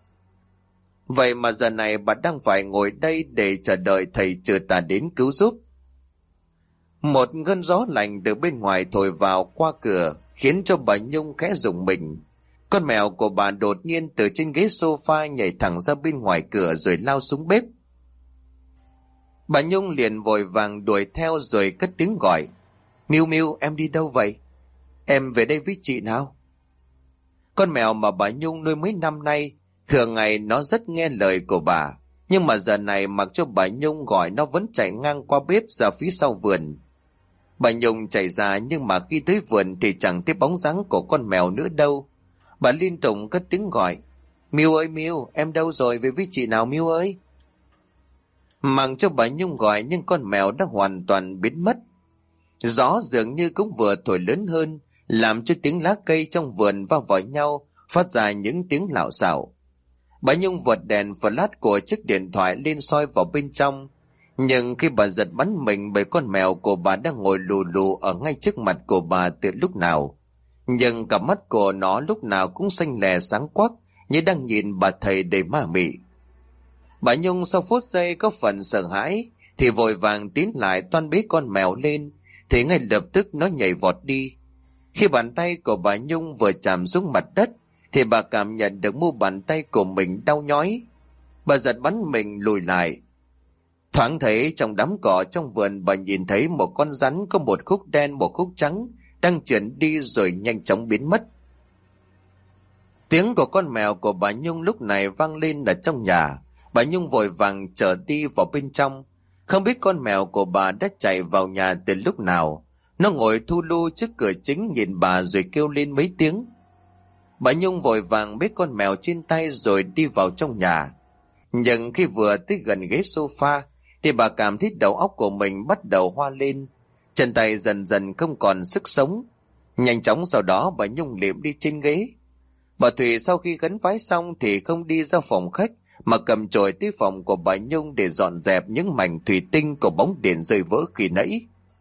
Vậy mà giờ này bà đang phải ngồi đây để chờ đợi thầy trừ tà đến cứu giúp. Một cơn gió lạnh từ bên ngoài thổi vào qua cửa, khiến cho bà Nhung khẽ rùng mình. Con mèo của bà đột nhiên từ trên ghế sofa nhảy thẳng ra bên ngoài cửa rồi lao xuống bếp. Bà Nhung liền vội vàng đuổi theo rồi cất tiếng gọi, Miu Miu, em đi đâu vậy? Em về đây với chị nào. Con mèo mà bà Nhung nuôi mấy năm nay, thường ngày nó rất nghe lời của bà, nhưng mà giờ này mặc cho bà Nhung gọi nó vẫn chạy ngang qua bếp ra phía sau vườn. Bà Nhung chạy ra nhưng mà khi tới vườn thì chẳng thấy bóng dáng của con mèo nữa đâu. Bà liên tục cất tiếng gọi, Miu ơi Miu, em đâu rồi, về với chị nào Miu ơi. Mặc cho bà Nhung gọi nhưng con mèo đã hoàn toàn biến mất. Gió dường như cũng vừa thổi lớn hơn, làm cho tiếng lá cây trong vườn va vào nhau, phát ra những tiếng lạo xạo. Bà Nhung vượt đèn flash của chiếc điện thoại lên soi vào bên trong, nhưng khi bà giật bắn mình bởi con mèo của bà đang ngồi lù lù ở ngay trước mặt của bà từ lúc nào. Nhưng cặp mắt của nó lúc nào cũng xanh lè sáng quắc, như đang nhìn bà thầy đầy ma mị. Bà Nhung sau phút giây có phần sợ hãi, thì vội vàng tiến lại toan bế con mèo lên, thì ngay lập tức nó nhảy vọt đi. Khi bàn tay của bà Nhung vừa chạm xuống mặt đất, thì bà cảm nhận được mu bàn tay của mình đau nhói. Bà giật bắn mình lùi lại. Thoáng thấy trong đám cỏ trong vườn, bà nhìn thấy một con rắn có một khúc đen một khúc trắng đang trườn đi rồi nhanh chóng biến mất. Tiếng của con mèo của bà Nhung lúc này vang lên ở trong nhà. Bà Nhung vội vàng trở đi vào bên trong. Không biết con mèo của bà đã chạy vào nhà từ lúc nào. Nó ngồi thu lu trước cửa chính nhìn bà rồi kêu lên mấy tiếng. Bà Nhung vội vàng bế con mèo trên tay rồi đi vào trong nhà. Nhưng khi vừa tới gần ghế sofa thì bà cảm thấy đầu óc của mình bắt đầu hoa lên, chân tay dần dần không còn sức sống. Nhanh chóng sau đó bà Nhung liệm đi trên ghế. Bà Thùy sau khi khấn vái xong thì không đi ra phòng khách mà cầm chổi tới phòng của bà Nhung để dọn dẹp những mảnh thủy tinh của bóng đèn rơi vỡ khi nãy.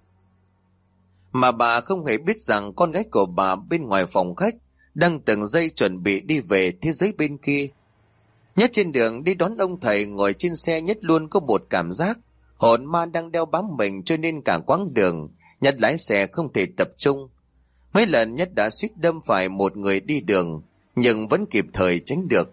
Mà bà không hề biết rằng con gái của bà bên ngoài phòng khách đang từng giây chuẩn bị đi về thế giới bên kia. Nhất trên đường đi đón ông thầy ngồi trên xe, Nhất luôn có một cảm giác hồn ma đang đeo bám mình, cho nên cả quãng đường Nhất lái xe không thể tập trung. Mấy lần Nhất đã suýt đâm phải một người đi đường, nhưng vẫn kịp thời tránh được.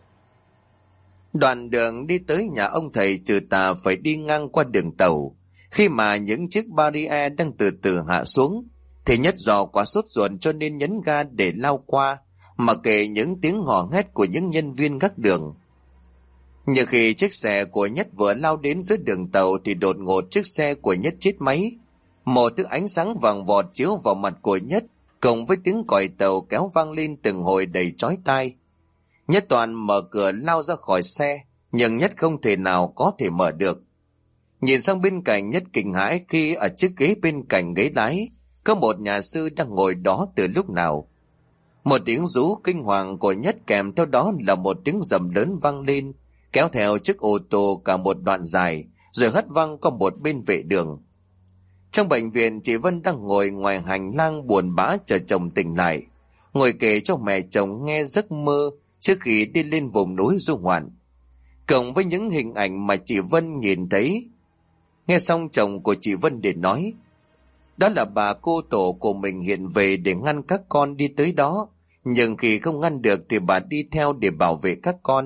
Đoạn đường đi tới nhà ông thầy trừ tà phải đi ngang qua đường tàu. Khi mà những chiếc barrier đang từ từ hạ xuống, thì Nhất dò quá sốt ruột cho nên nhấn ga để lao qua, mà kể những tiếng hò hét của những nhân viên gác đường. Nhưng khi chiếc xe của Nhất vừa lao đến giữa đường tàu thì đột ngột chiếc xe của Nhất chết máy. Một thứ ánh sáng vàng vọt chiếu vào mặt của Nhất, cùng với tiếng còi tàu kéo vang lên từng hồi đầy chói tai. Nhất toàn mở cửa lao ra khỏi xe, nhưng Nhất không thể nào có thể mở được. Nhìn sang bên cạnh, Nhất kinh hãi khi ở chiếc ghế bên cạnh ghế lái có một nhà sư đang ngồi đó từ lúc nào. Một tiếng rú kinh hoàng của Nhất kèm theo đó là một tiếng rầm lớn vang lên, kéo theo chiếc ô tô cả một đoạn dài, rồi hất văng qua một bên vệ đường. Trong bệnh viện, chị Vân đang ngồi ngoài hành lang buồn bã chờ chồng tỉnh lại, ngồi kể cho mẹ chồng nghe giấc mơ trước khi đi lên vùng núi du ngoạn, cộng với những hình ảnh mà chị Vân nhìn thấy. Nghe xong, chồng của chị Vân để nói, đó là bà cô tổ của mình hiện về để ngăn các con đi tới đó, nhưng khi không ngăn được thì bà đi theo để bảo vệ các con.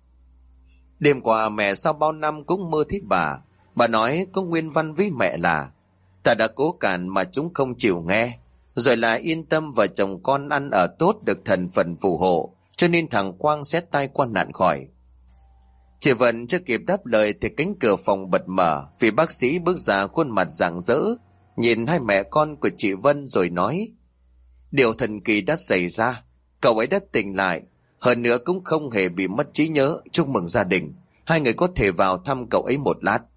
Đêm qua mẹ sau bao năm cũng mơ thấy bà nói có nguyên văn với mẹ là: ta đã cố cản mà chúng không chịu nghe, rồi là yên tâm và chồng con ăn ở tốt, được thần phần phù hộ, cho nên thằng Quang sẽ tai qua nạn khỏi. Chị Vân chưa kịp đáp lời thì cánh cửa phòng bật mở, vì bác sĩ bước ra khuôn mặt rạng rỡ, nhìn hai mẹ con của chị Vân rồi nói: điều thần kỳ đã xảy ra, cậu ấy đã tỉnh lại, hơn nữa cũng không hề bị mất trí nhớ. Chúc mừng gia đình, hai người có thể vào thăm cậu ấy một lát.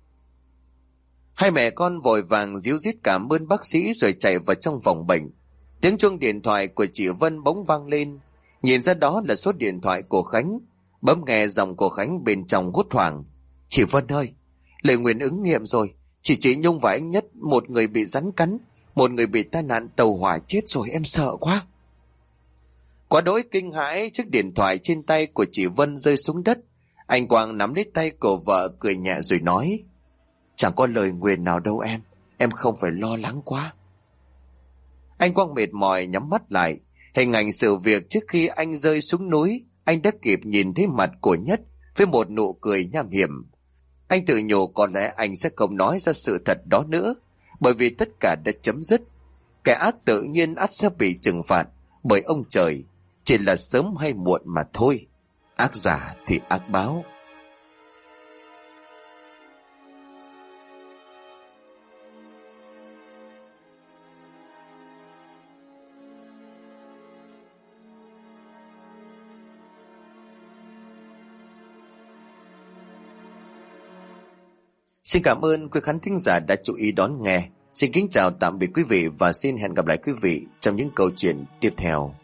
Hai mẹ con vội vàng ríu rít cảm ơn bác sĩ rồi chạy vào trong phòng bệnh. Tiếng chuông điện thoại của chị Vân bỗng vang lên, nhìn ra đó là số điện thoại của Khánh. Bấm nghe giọng của Khánh bên trong hốt hoảng: chị Vân ơi, lời nguyền ứng nghiệm rồi, chị Nhung và anh Nhất, một người bị rắn cắn, một người bị tai nạn tàu hỏa chết rồi, em sợ quá. Quá đỗi kinh hãi, chiếc điện thoại trên tay của chị Vân rơi xuống đất. Anh Quang nắm lấy tay của vợ cười nhẹ rồi nói: chẳng có lời nguyền nào đâu em không phải lo lắng quá. Anh Quang mệt mỏi nhắm mắt lại. Hình ảnh sự việc trước khi anh rơi xuống núi, anh đã kịp nhìn thấy mặt của Nhất với một nụ cười nham hiểm. Anh tự nhủ có lẽ anh sẽ không nói ra sự thật đó nữa, bởi vì tất cả đã chấm dứt. Kẻ ác tự nhiên ắt sẽ bị trừng phạt bởi ông trời, chỉ là sớm hay muộn mà thôi. Ác giả thì ác báo. Xin cảm ơn quý khán thính giả đã chú ý đón nghe. Xin kính chào tạm biệt quý vị và xin hẹn gặp lại quý vị trong những câu chuyện tiếp theo.